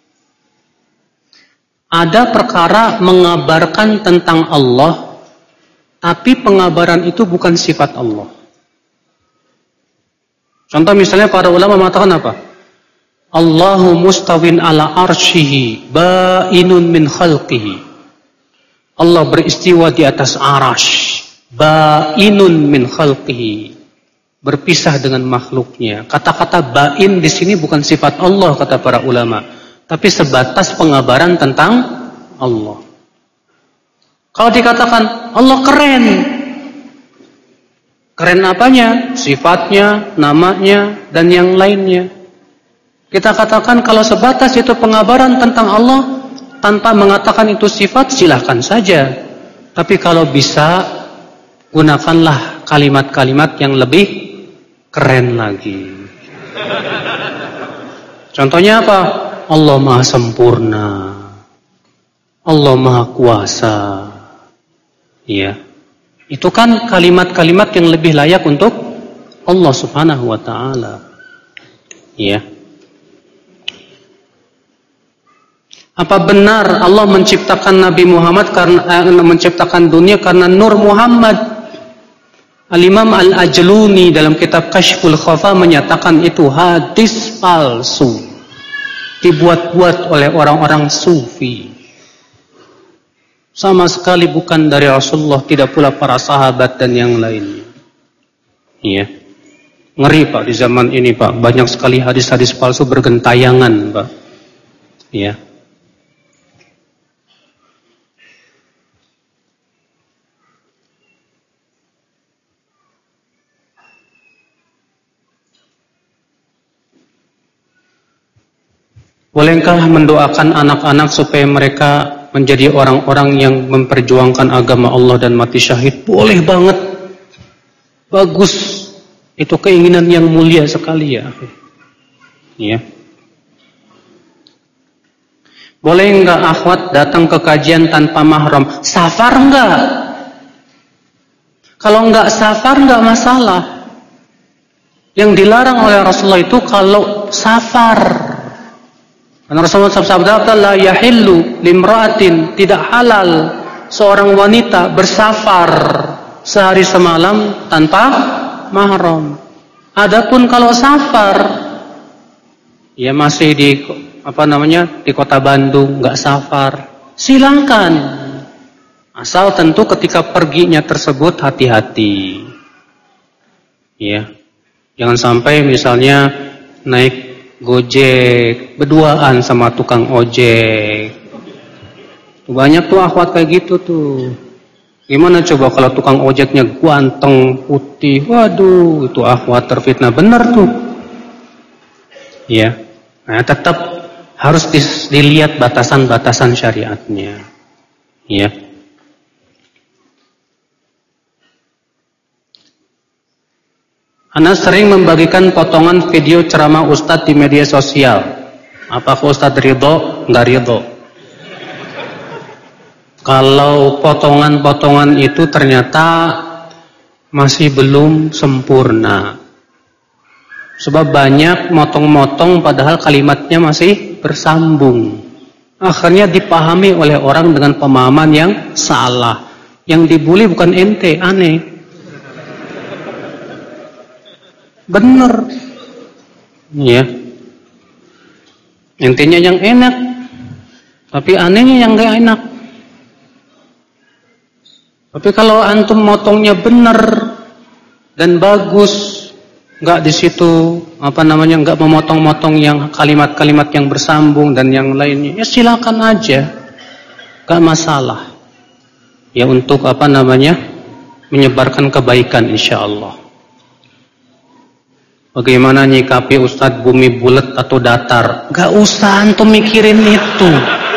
Ada perkara mengabarkan tentang Allah, tapi pengabaran itu bukan sifat Allah. Contoh misalnya para ulama mengatakan apa? Allahu mustawin ala arsyihi ba'inun min khalqihi. Allah beristiwa di atas arash, ba'inun min khalqihi, berpisah dengan makhluknya. Kata-kata ba'in di sini bukan sifat Allah kata para ulama, tapi sebatas pengabaran tentang Allah. Kalau dikatakan Allah keren, keren apanya? Sifatnya, namanya, dan yang lainnya. Kita katakan kalau sebatas itu pengabaran tentang Allah tanpa mengatakan itu sifat, silahkan saja. Tapi kalau bisa, gunakanlah kalimat-kalimat yang lebih keren lagi. Contohnya apa? Allah Maha Sempurna. Allah Maha Kuasa. Ya. Itu kan kalimat-kalimat yang lebih layak untuk Allah Subhanahu wa taala. Ya. Apa benar Allah menciptakan Nabi Muhammad karena menciptakan dunia karena nur Muhammad? Al-Imam Al-Ajluni dalam kitab Kashful Khafa menyatakan itu hadis palsu, dibuat-buat oleh orang-orang sufi. Sama sekali bukan dari Rasulullah, tidak pula para sahabat dan yang lainnya. Iya. Ngeri Pak di zaman ini Pak, banyak sekali hadis-hadis palsu bergentayangan Pak. Iya. Bolehkah mendoakan anak-anak supaya mereka menjadi orang-orang yang memperjuangkan agama Allah dan mati syahid, boleh banget. Bagus. Itu keinginan yang mulia sekali ya. Ya. Boleh enggak akhwat datang ke kajian tanpa mahram? Safar enggak? Kalau enggak safar enggak masalah. Yang dilarang oleh Rasulullah itu kalau safar. Karena Rasulullah sabda, la yahillu limra'atin, tidak halal seorang wanita bersafar sehari semalam tanpa mahram. Adapun kalau safar, ya masih di di kota Bandung, nggak safar, silakan. Asal tentu ketika perginya tersebut hati-hati. Ya, jangan sampai misalnya naik Gojek berduaan sama tukang ojek. Banyak tuh akhwat kayak gitu tuh. Gimana coba kalau tukang ojeknya ganteng, putih, waduh, itu akhwat terfitnah benar tuh. Ya, nah tetap harus dilihat batasan-batasan syariatnya. Ya. Ana sering membagikan potongan video ceramah Ustadz di media sosial. Apakah Ustadz ridho? Enggak ridho. Kalau potongan-potongan itu ternyata masih belum sempurna. Sebab banyak motong-motong padahal kalimatnya masih bersambung. Akhirnya dipahami oleh orang dengan pemahaman yang salah. Yang dibully bukan ente, aneh. Bener. Ya. Intinya yang enak. Tapi anehnya yang gak enak. Tapi kalau antum motongnya benar dan bagus, nggak di situ nggak memotong-motong yang kalimat-kalimat yang bersambung dan yang lainnya, ya silakan aja, nggak masalah. Ya untuk menyebarkan kebaikan insyaallah. Bagaimana nyikapi Ustadz bumi bulat atau datar? Nggak usah antum mikirin itu.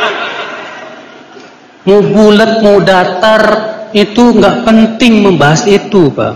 Mau bulat mau datar itu nggak penting membahas itu, Pak.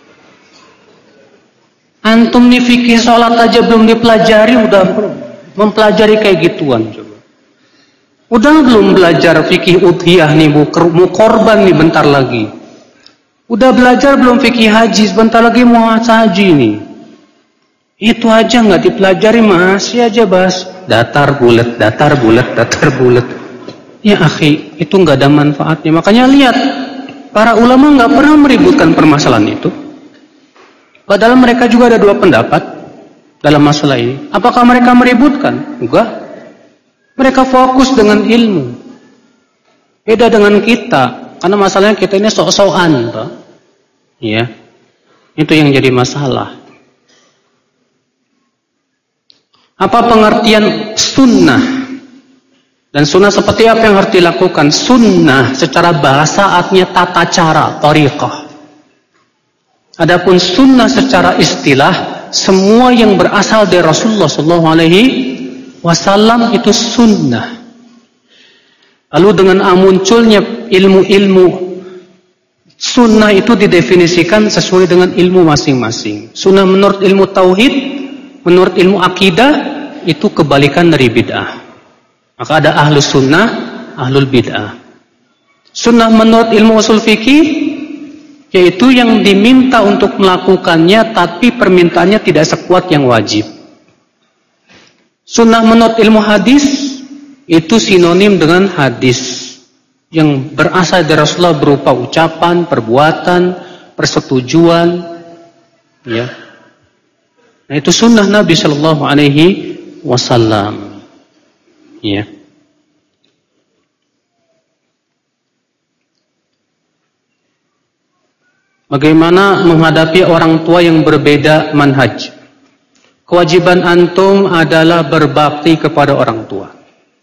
Antum nih fikih sholat aja belum dipelajari, udah mempelajari kayak gituan coba. Udah belum belajar fikih udhiyah nih, mau korban nih bentar lagi. Udah belajar belum fikih haji, sebentar lagi mau haji nih. Itu aja nggak dipelajari, masih aja bahas datar bulat, datar bulat, datar bulat. Ya akhi, itu nggak ada manfaatnya. Makanya lihat, para ulama nggak pernah meributkan permasalahan itu. Padahal mereka juga ada dua pendapat dalam masalah ini. Apakah mereka meributkan? Enggak. Mereka fokus dengan ilmu. Beda dengan kita, karena masalahnya kita ini sok-sokan, Pak. Ya. Itu yang jadi masalah. Apa pengertian sunnah? Dan sunnah seperti apa yang harus dilakukan? Sunnah secara bahasa artinya tata cara, thariqah. Adapun sunnah secara istilah, semua yang berasal dari Rasulullah SAW itu sunnah. Lalu dengan munculnya ilmu-ilmu sunnah itu didefinisikan sesuai dengan ilmu masing-masing. Sunnah menurut ilmu tauhid, menurut ilmu akidah, itu kebalikan dari bid'ah. Maka ada ahlus sunnah, ahlul bid'ah. Sunnah menurut ilmu usul fikih, yaitu yang diminta untuk melakukannya, tapi permintaannya tidak sekuat yang wajib. Sunnah menurut ilmu hadis, itu sinonim dengan hadis. Yang berasal dari Rasulullah berupa ucapan, perbuatan, persetujuan. Ya. Nah itu sunnah Nabi SAW. Ya. Bagaimana menghadapi orang tua yang berbeda manhaj? Kewajiban antum adalah berbakti kepada orang tua.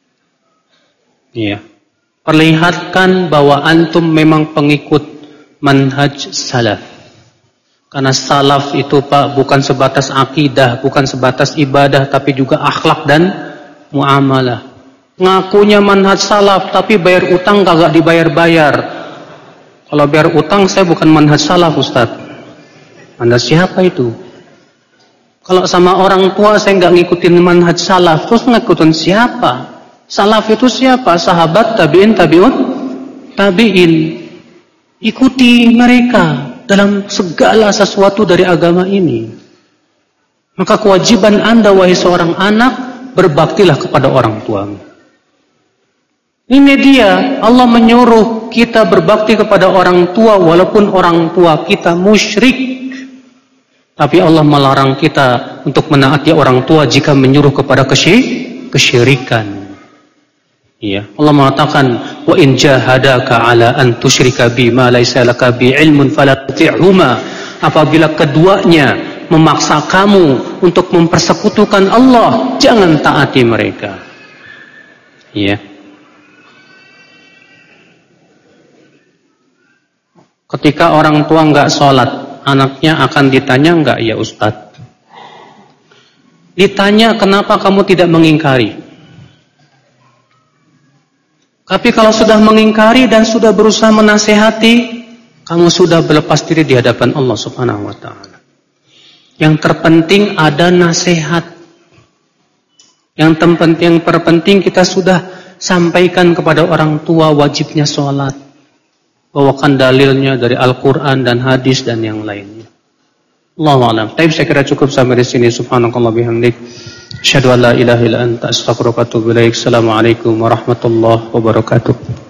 Ya. Perlihatkan bahwa antum memang pengikut manhaj salaf. Karena salaf itu Pak bukan sebatas akidah, bukan sebatas ibadah, tapi juga akhlak dan muamalah. Ngakunya manhaj salaf, tapi bayar utang kagak dibayar-bayar. Kalau bayar utang saya bukan manhaj salaf, Ustaz. Anda siapa itu? Kalau sama orang tua saya nggak ngikutin manhaj salaf, terus ngikutin siapa? Salaf itu siapa? Sahabat, tabi'in, tabi'in. Ikuti mereka dalam segala sesuatu dari agama ini. Maka kewajiban Anda, wahai seorang anak, berbaktilah kepada orang tuamu. Ini dia, Allah menyuruh kita berbakti kepada orang tua walaupun orang tua kita musyrik. Tapi Allah melarang kita untuk menaati orang tua jika menyuruh kepada kesyirikan. Iya, Allah mengatakan, "Wa in jahadaka 'ala an tusyrika bi ma laysa laka bi 'ilmun fala tuti'huma." Apabila keduanya memaksa kamu untuk mempersekutukan Allah, jangan taati mereka. Iya. Ketika orang tua enggak sholat, anaknya akan ditanya enggak, ya Ustadz? Ditanya, kenapa kamu tidak mengingkari? Tapi kalau sudah mengingkari dan sudah berusaha menasehati, kamu sudah berlepas diri di hadapan Allah Subhanahu wa Ta'ala. Yang terpenting ada nasihat. Yang terpenting kita sudah sampaikan kepada orang tua wajibnya sholat. Bawakan dalilnya dari Al-Quran dan hadis dan yang lainnya. Allahu a'lam. Tapi saya kira cukup sampai di sini. Subhanakallah bihamdik. Asyhadu an la ilaha illa anta astaghfiruka wa atubu ilaik. Assalamualaikum warahmatullahi wabarakatuh.